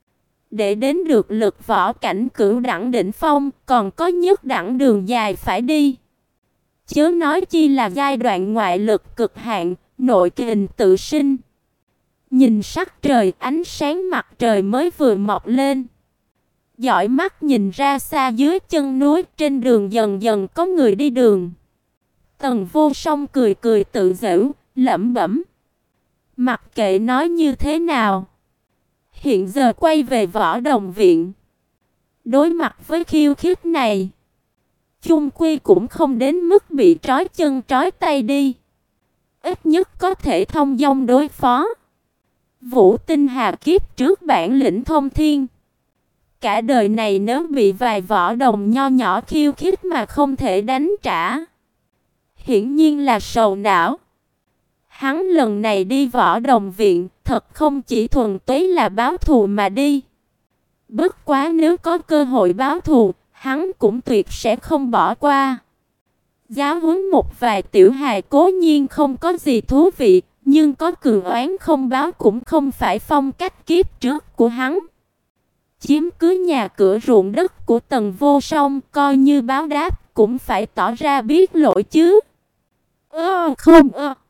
Để đến được lực võ cảnh cửu đẳng đỉnh phong, còn có nhất đẳng đường dài phải đi. Chớ nói chi là giai đoạn ngoại lực cực hạn, nội kình tự sinh. Nhìn sắc trời, ánh sáng mặt trời mới vừa mọc lên. Dõi mắt nhìn ra xa dưới chân núi, trên đường dần dần có người đi đường. Tần Vô Song cười cười tự giễu, lẩm bẩm. Mặc kệ nói như thế nào, hiện giờ quay về Võ Đồng Viện. Đối mặt với khiêu khích này, chung quy cũng không đến mức bị trói chân trói tay đi. Ít nhất có thể thông dong đối phó. Vũ Tinh Hà kiếp trước bản lĩnh thông thiên. Cả đời này nếu bị vài võ đồng nho nhỏ khiêu khích mà không thể đánh trả, hiển nhiên là sầu não. Hắn lần này đi Võ Đồng Viện, thật không chỉ thuần túy là báo thù mà đi. Bất quá nếu có cơ hội báo thù, hắn cũng tuyệt sẽ không bỏ qua. Giáo huấn một vài tiểu hài cố nhiên không có gì thú vị, nhưng có cường oán không báo cũng không phải phong cách kiếp trước của hắn. Chiếm cứ nhà cửa ruộng đất của Tần Vô Song, coi như báo đáp cũng phải tỏ ra biết lỗi chứ. Không.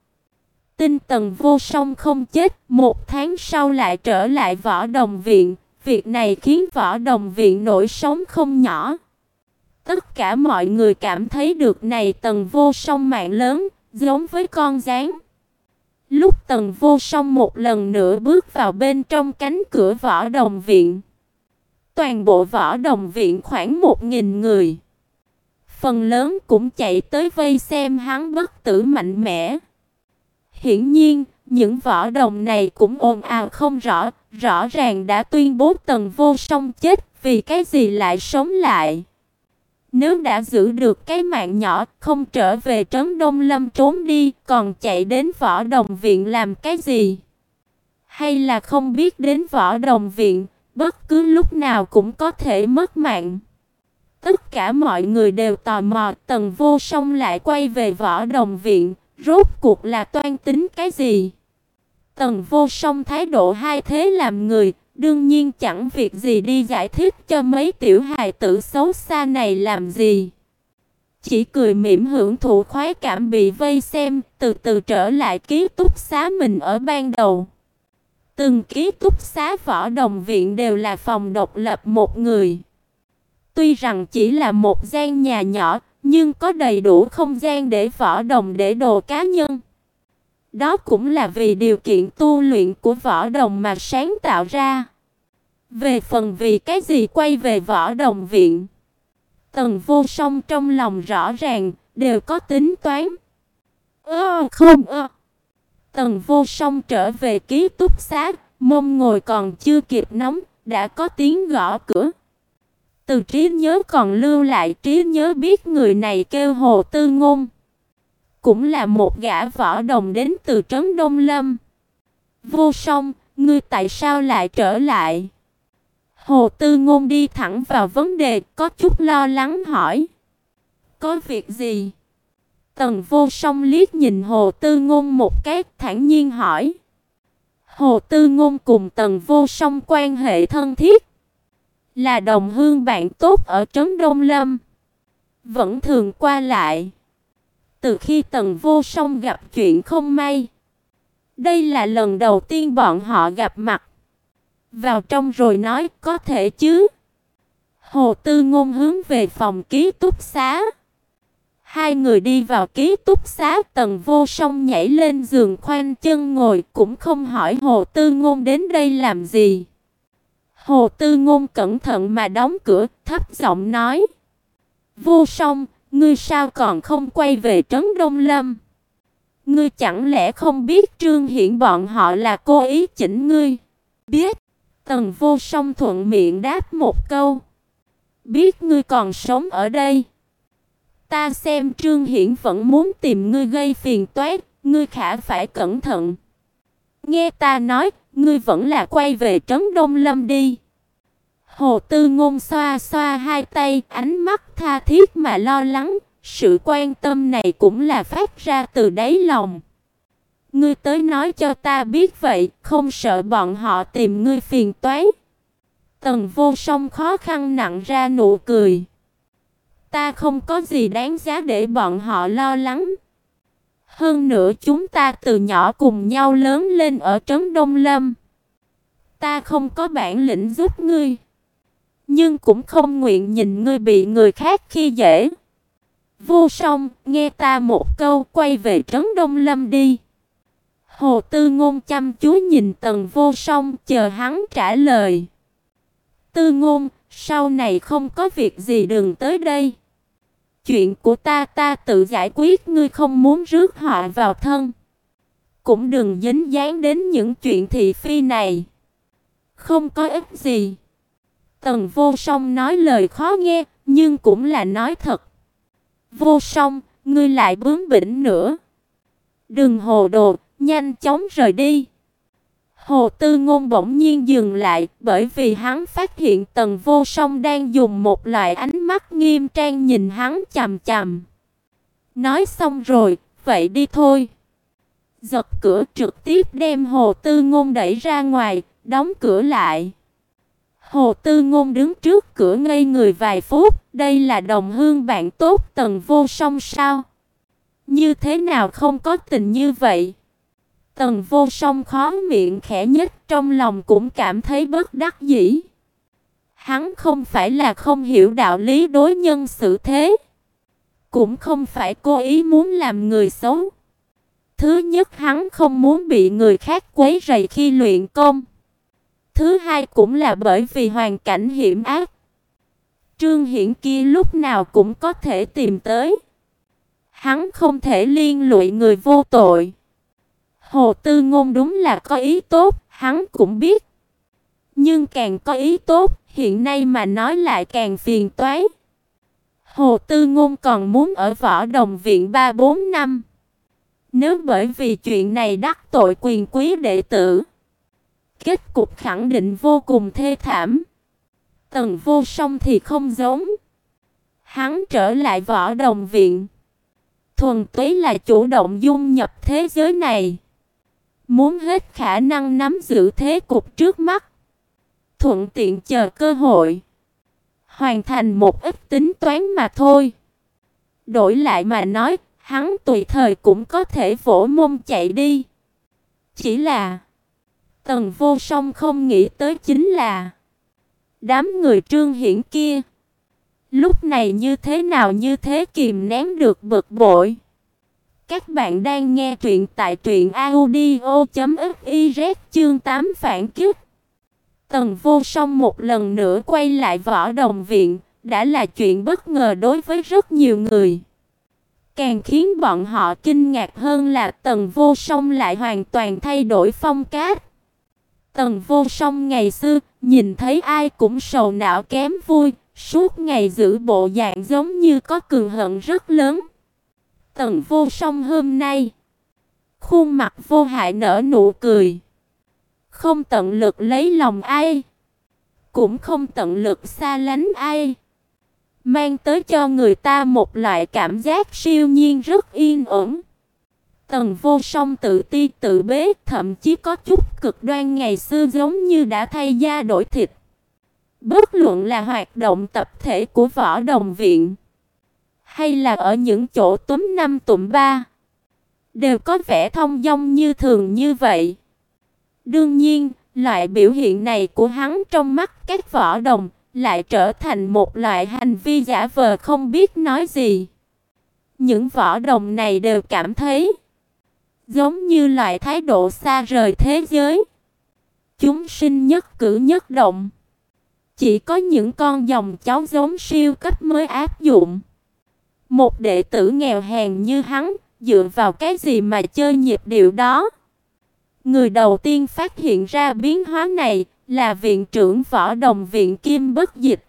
Tin Tần Vô Song không chết, một tháng sau lại trở lại Võ Đồng Viện. Việc này khiến Võ Đồng Viện nổi sóng không nhỏ. Tất cả mọi người cảm thấy được này Tần Vô Song mạng lớn, giống với con gián. Lúc Tần Vô Song một lần nữa bước vào bên trong cánh cửa Võ Đồng Viện, toàn bộ Võ Đồng Viện khoảng 1000 người, phần lớn cũng chạy tới vây xem hắn bất tử mạnh mẽ. Hiển nhiên, những võ đồng này cũng ồn ào không rõ, rõ ràng đã tuyên bố Tần Vô Song chết, vì cái gì lại sống lại. Nếu đã giữ được cái mạng nhỏ, không trở về trấn Đông Lâm trốn đi, còn chạy đến Võ Đồng Viện làm cái gì? Hay là không biết đến Võ Đồng Viện, bất cứ lúc nào cũng có thể mất mạng? Tất cả mọi người đều tò mò Tần Vô Song lại quay về Võ Đồng Viện, rốt cuộc là toan tính cái gì? Tần Vô Song thái độ hai thế làm người, Đương nhiên chẳng việc gì đi giải thích cho mấy tiểu hài tử xấu xa này làm gì. Chỉ cười mỉm hưởng thụ khoái cảm bị vây xem, từ từ trở lại ký túc xá mình ở ban đầu. Từng ký túc xá Võ Đồng Viện đều là phòng độc lập một người. Tuy rằng chỉ là một gian nhà nhỏ, nhưng có đầy đủ không gian để Võ Đồng để đồ cá nhân. Đó cũng là vì điều kiện tu luyện của Võ Đồng mà sáng tạo ra. Về phần vì cái gì quay về Võ Đồng Viện, Tần Vô Song trong lòng rõ ràng, đều có tính toán. Không. Tần Vô Song trở về ký túc xá, mông ngồi còn chưa kịp nóng, đã có tiếng gõ cửa. Từ trí nhớ còn lưu lại trí nhớ biết người này kêu Hồ Tư Ngôn. Cũng là một gã võ đồng đến từ trấn Đông Lâm. Vô Song, ngươi tại sao lại trở lại? Hồ Tư Ngôn đi thẳng vào vấn đề, có chút lo lắng hỏi. Có việc gì? Tần Vô Song liếc nhìn Hồ Tư Ngôn một cái, thản nhiên hỏi. Hồ Tư Ngôn cùng Tần Vô Song quan hệ thân thiết, là đồng hương bạn tốt ở trấn Đông Lâm, vẫn thường qua lại. Từ khi Tần Vô Song gặp chuyện không may, đây là lần đầu tiên bọn họ gặp mặt. Vào trong rồi nói, có thể chứ? Hồ Tư Ngôn hướng về phòng ký túc xá. Hai người đi vào ký túc xá, Tần Vô Song nhảy lên giường khoanh chân ngồi, cũng không hỏi Hồ Tư Ngôn đến đây làm gì. Hồ Tư Ngôn cẩn thận mà đóng cửa, thấp giọng nói. Vô Song, ngươi sao còn không quay về trấn Đông Lâm? Ngươi chẳng lẽ không biết Trương Hiển bọn họ là cố ý chỉnh ngươi? Biết. Tần Vô Song thuận miệng đáp một câu. Biết ngươi còn sống ở đây. Ta xem Trương Hiển vẫn muốn tìm ngươi gây phiền toái, ngươi khả phải cẩn thận. Nghe ta nói, ngươi vẫn là quay về trấn Đông Lâm đi. Hồ Tư Ngôn xoa xoa hai tay, ánh mắt tha thiết mà lo lắng, sự quan tâm này cũng là phát ra từ đáy lòng. Ngươi tới nói cho ta biết vậy, không sợ bọn họ tìm ngươi phiền toái. Tần Vô Song khó khăn nặn ra nụ cười. Ta không có gì đáng giá để bọn họ lo lắng. Hơn nữa chúng ta từ nhỏ cùng nhau lớn lên ở trấn Đông Lâm. Ta không có bản lĩnh giúp ngươi, nhưng cũng không nguyện nhìn ngươi bị người khác khi dễ. Vô Song, nghe ta một câu, quay về trấn Đông Lâm đi. Hồ Tư Ngôn chăm chú nhìn Tần Vô Song, chờ hắn trả lời. Tư Ngôn, sau này không có việc gì đừng tới đây. Chuyện của ta tự giải quyết, ngươi không muốn rước họa vào thân. Cũng đừng dính dáng đến những chuyện thị phi này. Không có ích gì. Tần Vô Song nói lời khó nghe, nhưng cũng là nói thật. Vô Song, ngươi lại bướng bỉnh nữa. Đừng hồ đồ, nhanh chóng rời đi. Hồ Tư Ngôn bỗng nhiên dừng lại, bởi vì hắn phát hiện Tần Vô Song đang dùng một loại ánh mắt nghiêm trang nhìn hắn chằm chằm. Nói xong rồi, vậy đi thôi. Giật cửa trực tiếp đem Hồ Tư Ngôn đẩy ra ngoài, đóng cửa lại. Hồ Tư Ngôn đứng trước cửa ngây người vài phút, đây là đồng hương bạn tốt Tần Vô Song sao? Như thế nào không có tình như vậy? Tần Vô Song khó miệng khẽ nhếch, trong lòng cũng cảm thấy bất đắc dĩ. Hắn không phải là không hiểu đạo lý đối nhân xử thế, cũng không phải cố ý muốn làm người xấu. Thứ nhất, hắn không muốn bị người khác quấy rầy khi luyện công. Thứ hai cũng là bởi vì hoàn cảnh hiểm ác. Trương Hiển kia lúc nào cũng có thể tìm tới. Hắn không thể liên lụy người vô tội. Hồ Tư Ngôn đúng là có ý tốt, hắn cũng biết. Nhưng càng có ý tốt, hiện nay mà nói lại càng phiền toái. Hồ Tư Ngôn còn muốn ở Võ Đồng Viện 3-4 năm. Nếu bởi vì chuyện này đắc tội quyền quý đệ tử, kết cục khẳng định vô cùng thê thảm. Tần Vô Song thì không giống. Hắn trở lại Võ Đồng Viện, thuần túy là chủ động dung nhập thế giới này, muốn hết khả năng nắm giữ thế cục trước mắt. thuận tiện chờ cơ hội, hoàn thành một ít tính toán mà thôi. Đổi lại mà nói, hắn tùy thời cũng có thể vỗ mông chạy đi. Chỉ là Tần Vô Song không nghĩ tới chính là đám người Trương Hiển kia lúc này như thế nào như thế kìm nén được bực bội. Các bạn đang nghe truyện tại truyệnaudio.fiz chương 8 phản kích. Tần Vô Song một lần nữa quay lại Võ Đồng Viện đã là chuyện bất ngờ đối với rất nhiều người. Càng khiến bọn họ kinh ngạc hơn là Tần Vô Song lại hoàn toàn thay đổi phong cách. Tần Vô Song ngày xưa nhìn thấy ai cũng sầu não kém vui, suốt ngày giữ bộ dạng giống như có cừu hận rất lớn. Tần Vô Song hôm nay khuôn mặt vô hại nở nụ cười, không tận lực lấy lòng ai, cũng không tận lực xa lánh ai, mang tới cho người ta một loại cảm giác siêu nhiên rất yên ổn. Tần Vô Song tự ti tự bế, thậm chí có chút cực đoan ngày xưa giống như đã thay da đổi thịt. Bất luận là hoạt động tập thể của Võ Đồng Viện, hay là ở những chỗ túm năm tụm ba, đều có vẻ thông dong như thường như vậy. Đương nhiên, loại biểu hiện này của hắn trong mắt các võ đồng lại trở thành một loại hành vi giả vờ không biết nói gì. Những võ đồng này đều cảm thấy giống như loại thái độ xa rời thế giới, chúng sinh nhất cử nhất động chỉ có những con dòng cháu giống siêu cấp mới áp dụng. Một đệ tử nghèo hèn như hắn, dựa vào cái gì mà chơi nhịp điệu đó? Người đầu tiên phát hiện ra biến hóa này là viện trưởng Võ Đồng Viện Kim Bất Dịch.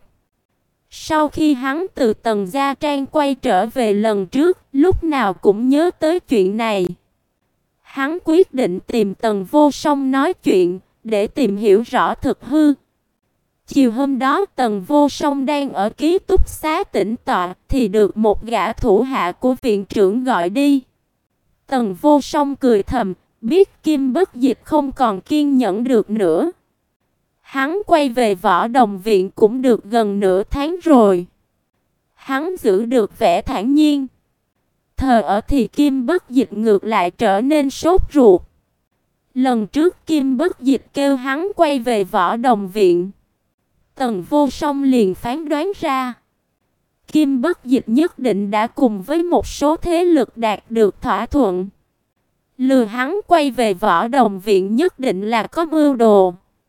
Sau khi hắn từ Tần Gia Trang quay trở về lần trước, lúc nào cũng nhớ tới chuyện này. Hắn quyết định tìm Tần Vô Song nói chuyện, để tìm hiểu rõ thực hư. Chiều hôm đó Tần Vô Song đang ở ký túc xá tĩnh tọa thì được một gã thủ hạ của viện trưởng gọi đi. Tần Vô Song cười thầm, biết Kim Bất Dịch không còn kiên nhẫn được nữa. Hắn quay về Võ Đồng Viện cũng được gần nửa tháng rồi. Hắn giữ được vẻ thản nhiên. Thờ ở thì Kim Bất Dịch ngược lại trở nên sốt ruột. Lần trước Kim Bất Dịch kêu hắn quay về Võ Đồng Viện, Tần Vô Song liền phán đoán ra Kim Bất Dịch nhất định đã cùng với một số thế lực đạt được thỏa thuận. Lừa hắn quay về Võ Đồng Viện nhất định là có mưu đồ.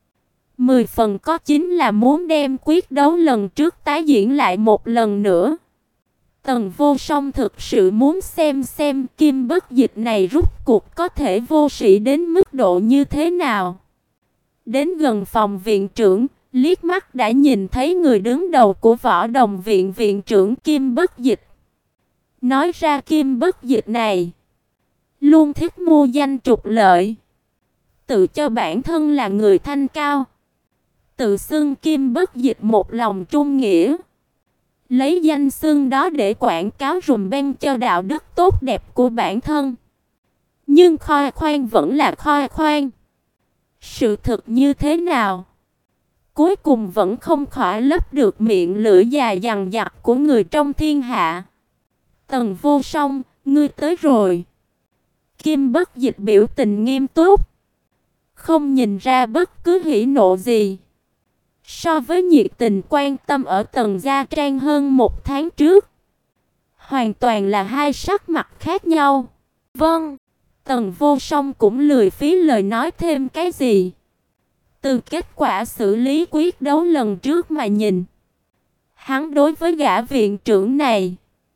10 phần có 9 là muốn đem quyết đấu lần trước tái diễn lại một lần nữa. Tần Vô Song thực sự muốn xem Kim Bất Dịch này rút cuộc có thể vô sĩ đến mức độ như thế nào. Đến gần phòng viện trưởng, liếc mắt đã nhìn thấy người đứng đầu của Võ Đồng Viện, viện trưởng Kim Bất Dịch. Nói ra Kim Bất Dịch này luôn thích mua danh trục lợi, tự cho bản thân là người thanh cao, tự xưng Kim Bất Dịch một lòng trung nghĩa, lấy danh xưng đó để quảng cáo rùm beng cho đạo đức tốt đẹp của bản thân. Nhưng khoe khoang vẫn là khoe khoang. Sự thực như thế nào? Cuối cùng vẫn không khỏi lấp được miệng lưỡi dài dằng dặc của người trong thiên hạ. Tần Vô Song, ngươi tới rồi. Kim Bất Dịch biểu tình nghiêm túc, không nhìn ra bất cứ hỉ nộ gì. So với nhiệt tình quan tâm ở Tần Gia Trang hơn một tháng trước, hoàn toàn là hai sắc mặt khác nhau. Vâng, Tần Vô Song cũng lười phí lời nói thêm cái gì. Từ kết quả xử lý quyết đấu lần trước mà nhìn, hắn đối với gã viện trưởng này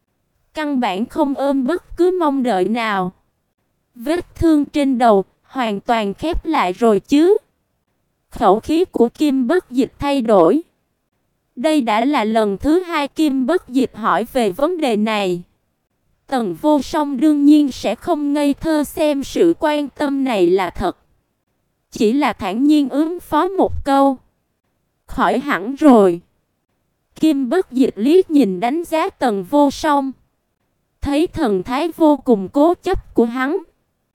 căn bản không ôm bất cứ mong đợi nào. Vết thương trên đầu hoàn toàn khép lại rồi chứ? Khẩu khí của Kim Bất Dịch thay đổi. Đây đã là lần thứ hai Kim Bất Dịch hỏi về vấn đề này. Tần Vô Song đương nhiên sẽ không ngây thơ xem sự quan tâm này là thật, chỉ là thản nhiên ứng phó một câu: khỏi hẳn rồi. Kim Bất Dịch liếc nhìn đánh giá Tần Vô Song, thấy thần thái vô cùng cố chấp của hắn,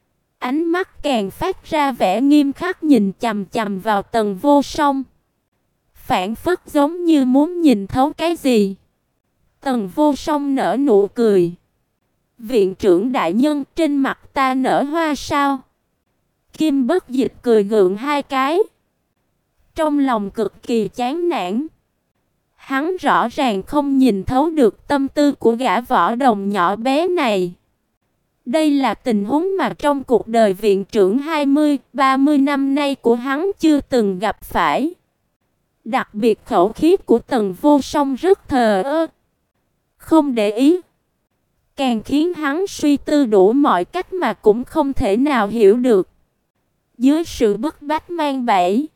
ánh mắt càng phát ra vẻ nghiêm khắc nhìn chằm chằm vào Tần Vô Song. phảng phất giống như muốn nhìn thấu cái gì. Tần Vô Song nở nụ cười. Viện trưởng đại nhân, trên mặt ta nở hoa sao? Kim Bất Dịch cười gượng hai cái. Trong lòng cực kỳ chán nản. Hắn rõ ràng không nhìn thấu được tâm tư của gã võ đồng nhỏ bé này. Đây là tình huống mà trong cuộc đời viện trưởng 20-30 năm nay của hắn chưa từng gặp phải. Đặc biệt khẩu khí của Tần Vô Song rất thờ ơ, không để ý, càng khiến hắn suy tư đủ mọi cách mà cũng không thể nào hiểu được. Dưới sự bức bách mang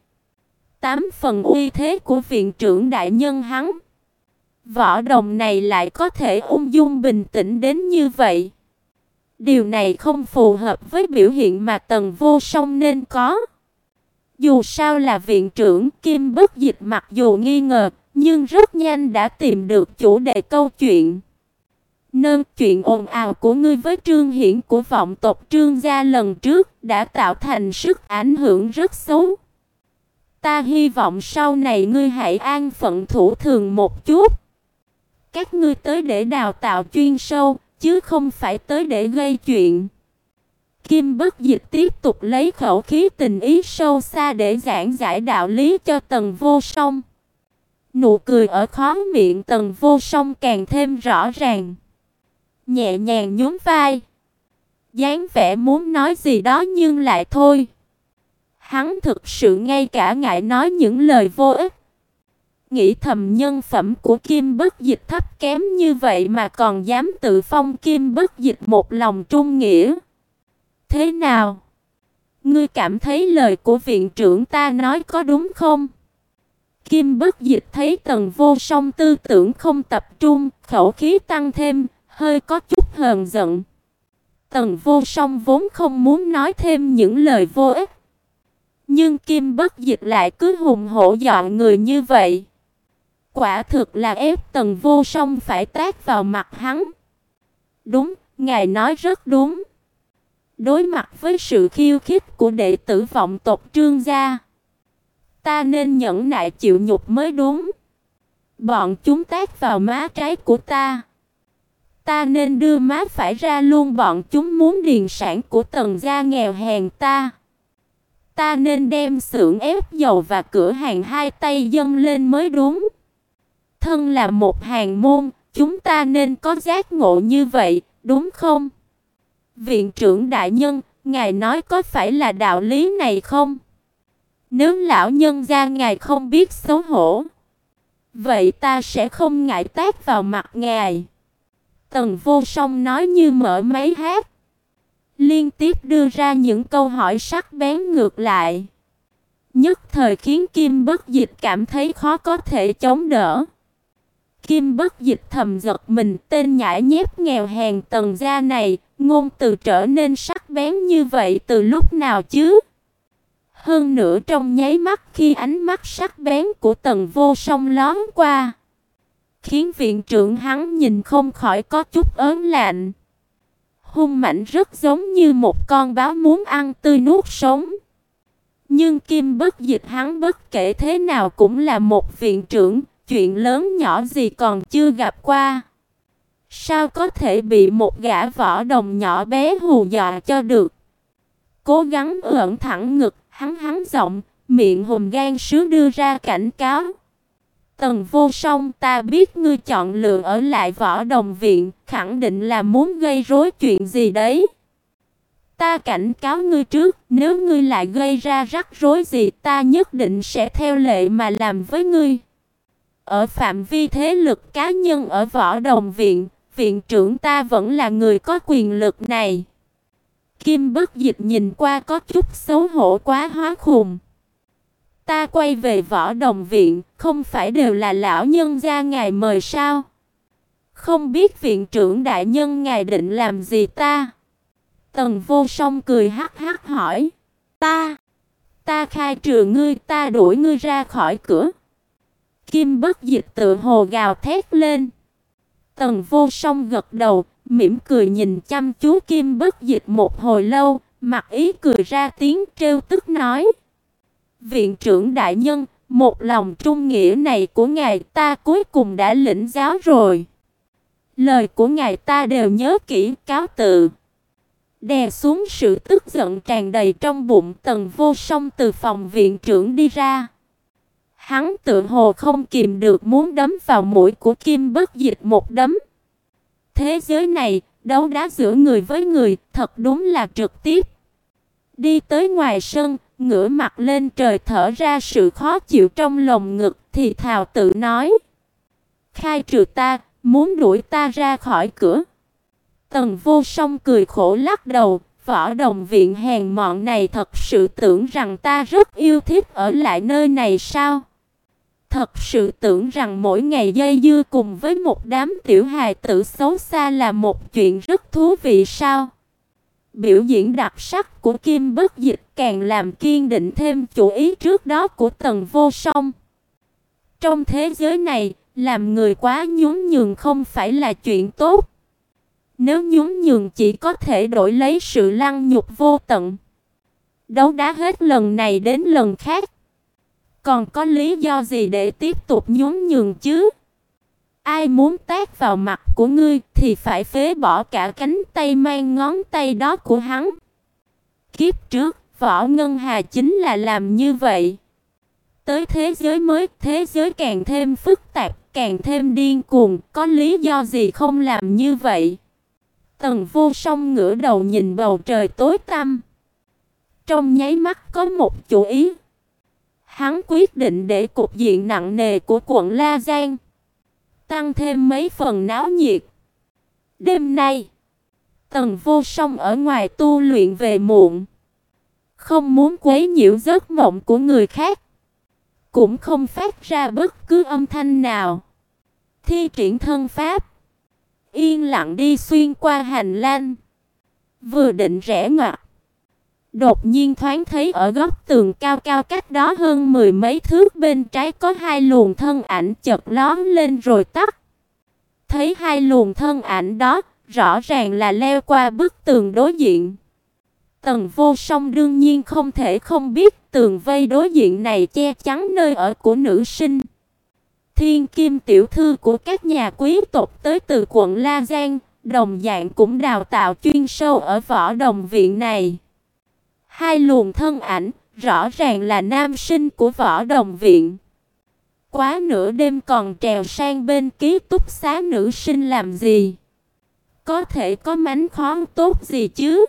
7-8 phần uy thế của viện trưởng đại nhân hắn, võ đồng này lại có thể ung dung bình tĩnh đến như vậy. Điều này không phù hợp với biểu hiện mà Tần Vô Song nên có. Dù sao là viện trưởng, Kim Bất Dịch mặc dù nghi ngờ, nhưng rất nhanh đã tìm được chủ đề câu chuyện. Chuyện ồn ào của ngươi với Trương Hiển của vọng tộc Trương gia lần trước đã tạo thành sức ảnh hưởng rất xấu. Ta hy vọng sau này ngươi hãy an phận thủ thường một chút. Các ngươi tới để đào tạo chuyên sâu, chứ không phải tới để gây chuyện. Kim Bất Dịch tiếp tục lấy khẩu khí tình ý sâu xa để giảng giải đạo lý cho Tần Vô Song. Nụ cười ở khóe miệng Tần Vô Song càng thêm rõ ràng. Nhẹ nhàng nhún vai, dáng vẻ muốn nói gì đó nhưng lại thôi. Hắn thực sự ngay cả ngại nói những lời vô ích. Nghĩ thầm nhân phẩm của Kim Bất Dịch thấp kém như vậy mà còn dám tự phong Kim Bất Dịch một lòng trung nghĩa. Thế nào? Ngươi cảm thấy lời của viện trưởng ta nói có đúng không? Kim Bất Dịch thấy Tần Vô Song tư tưởng không tập trung, khẩu khí tăng thêm, hơi có chút hờn giận. Tần Vô Song vốn không muốn nói thêm những lời vô ích, nhưng Kim Bất Dịch lại cứ hùng hổ dọa người như vậy. Quả thực là ép Tần Vô Song phải tát vào mặt hắn. Đúng, ngài nói rất đúng. Đối mặt với sự khiêu khích của đệ tử vọng tộc Trương gia, ta nên nhẫn nại chịu nhục mới đúng. Bọn chúng tát vào má trái của ta, ta nên đưa má phải ra luôn. Bọn chúng muốn điền sản của Tần gia nghèo hèn ta nên đem xưởng ép dầu và cửa hàng hai tay dâng lên mới đúng. Thân là một hàng môn, chúng ta nên có giác ngộ như vậy, đúng không? Viện trưởng đại nhân, ngài nói có phải là đạo lý này không? Nếu lão nhân gia ngài không biết xấu hổ, vậy ta sẽ không ngại tát vào mặt ngài. Tần Vô Song nói như mở máy hát, liên tiếp đưa ra những câu hỏi sắc bén ngược lại, nhất thời khiến Kim Bất Dịch cảm thấy khó có thể chống đỡ. Kim Bất Dịch thầm giật mình, tên nhãi nhép nghèo hèn Tần gia này, ngôn từ trở nên sắc bén như vậy từ lúc nào chứ? Hơn nữa trong nháy mắt khi ánh mắt sắc bén của Tần Vô Song lóe qua, khiến viện trưởng hắn nhìn không khỏi có chút ớn lạnh. Hung mạnh rất giống như một con báo muốn ăn tươi nuốt sống. Nhưng Kim Bất Dịch hắn bất kể thế nào cũng là một viện trưởng, chuyện lớn nhỏ gì còn chưa gặp qua. Sao có thể bị một gã võ đồng nhỏ bé hù dọa cho được? Cố gắng ưỡn thẳng ngực, hắn giọng, miệng hùng gan sứ đưa ra cảnh cáo. Tần Vô Song, ta biết ngươi chọn lựa ở lại võ đồng viện, khẳng định là muốn gây rối chuyện gì đấy. Ta cảnh cáo ngươi trước, nếu ngươi lại gây ra rắc rối gì, ta nhất định sẽ theo lệ mà làm với ngươi. Ở phạm vi thế lực cá nhân ở võ đồng viện, viện trưởng ta vẫn là người có quyền lực này. Kim Bất Dịch nhìn qua có chút xấu hổ quá hóa khùng. Ta quay về võ đồng viện, không phải đều là lão nhân gia ngài mời sao? Không biết viện trưởng đại nhân ngài định làm gì ta? Tần Vô Song cười hắc hắc hỏi. Ta khai trừ ngươi, ta đuổi ngươi ra khỏi cửa. Kim Bất Dịch tự hồ gào thét lên. Tần Vô Song gật đầu, mỉm cười nhìn chăm chú Kim Bất Dịch một hồi lâu, mặt ý cười ra tiếng trêu tức nói. Viện trưởng đại nhân, Một lòng trung nghĩa này của ngài ta cuối cùng đã lĩnh giáo rồi. Lời của ngài ta đều nhớ kỹ, cáo từ. Đè xuống sự tức giận tràn đầy trong bụng, Tần Vô Song từ phòng viện trưởng đi ra. Hắn tự hồ không kìm được muốn đấm vào mũi của Kim Bất Dịch một đấm. Thế giới này, đấu đá giữa người với người, thật đúng là trực tiếp. Đi tới ngoài sân, ngửa mặt lên trời thở ra sự khó chịu trong lồng ngực, thì thào tự nói: khai trừ ta, muốn đuổi ta ra khỏi cửa. Tần Vô Song cười khổ lắc đầu, Võ Đồng Viện hèn mọn này thật sự tưởng rằng ta rất yêu thích ở lại nơi này sao? Thật sự tưởng rằng mỗi ngày dây dưa cùng với một đám tiểu hài tử xấu xa là một chuyện rất thú vị sao? Biểu diễn đặc sắc của Kim Bất Dịch càng làm kiên định thêm chủ ý trước đó của Tần Vô Song. Trong thế giới này, làm người quá nhún nhường không phải là chuyện tốt. Nếu nhún nhường chỉ có thể đổi lấy sự lăng nhục vô tận. Đấu đá hết lần này đến lần khác. Còn có lý do gì để tiếp tục nhún nhường chứ? Ai muốn tát vào mặt của ngươi thì phải phế bỏ cả cánh tay mang ngón tay đó của hắn. Kiếp trước, Võ Ngân Hà chính là làm như vậy. Tới thế giới mới, thế giới càng thêm phức tạp, càng thêm điên cuồng, có lý do gì không làm như vậy? Tần Vô Song ngửa đầu nhìn bầu trời tối tăm. Trong nháy mắt có một chủ ý. Hắn quyết định để cục diện nặng nề của quận La Giang tăng thêm mấy phần náo nhiệt. Đêm nay, Tần Vô Song ở ngoài tu luyện về muộn, không muốn quấy nhiễu giấc mộng của người khác, cũng không phát ra bất cứ âm thanh nào. Thi triển thân pháp, yên lặng đi xuyên qua hành lang. Vừa định rẽ ngoặt, đột nhiên thoáng thấy ở góc tường cao cao cách đó hơn mười mấy thước bên trái có hai luồng thân ảnh chợt lóe lên rồi tắt. Thấy hai luồng thân ảnh đó, rõ ràng là leo qua bức tường đối diện. Tần Vô Song đương nhiên không thể không biết tường vây đối diện này che chắn nơi ở của nữ sinh Thiên Kim tiểu thư của các nhà quý tộc tới từ quận La Giang, đồng dạng cũng đào tạo chuyên sâu ở Võ Đồng Viện này. Hai luồng thân ảnh, rõ ràng là nam sinh của Võ Đồng Viện. Quá nửa đêm còn trèo sang bên ký túc xá nữ sinh làm gì? Có thể có mánh khóe tốt gì chứ?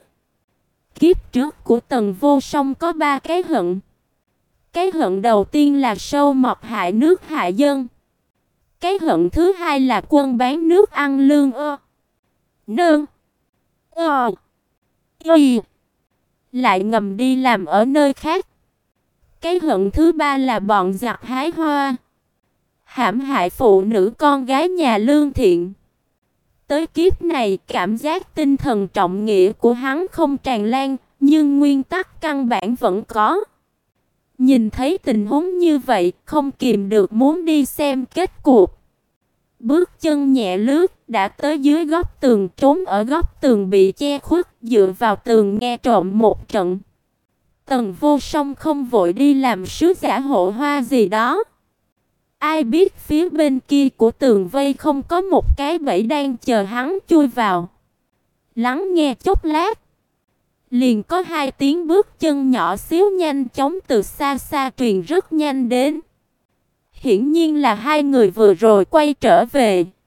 Kiếp trước của Tần Vô Song có 3 cái hận. Cái hận đầu tiên là sâu mọt hại nước hại dân. Cái hận thứ hai là quân bán nước ăn lương nương lại ngầm đi làm ở nơi khác. Cái hận thứ ba là bọn giặc hái hoa, hãm hại phụ nữ con gái nhà lương thiện. Tới kiếp này, cảm giác tinh thần trọng nghĩa của hắn không tràn lan, nhưng nguyên tắc căn bản vẫn có. Nhìn thấy tình huống như vậy, không kìm được muốn đi xem kết cục. Bước chân nhẹ lướt, đã tới dưới góc tường, trốn ở góc tường bị che khuất, dựa vào tường nghe trộm một trận. Tần Vô Song không vội đi làm sứ giả hộ hoa gì đó. Ai biết phía bên kia của tường vây không có một cái bẫy đang chờ hắn chui vào. Lắng nghe chốc lát, liền có hai tiếng bước chân nhỏ xíu nhanh chóng từ xa xa truyền rất nhanh đến. Hiển nhiên là hai người vừa rồi quay trở về.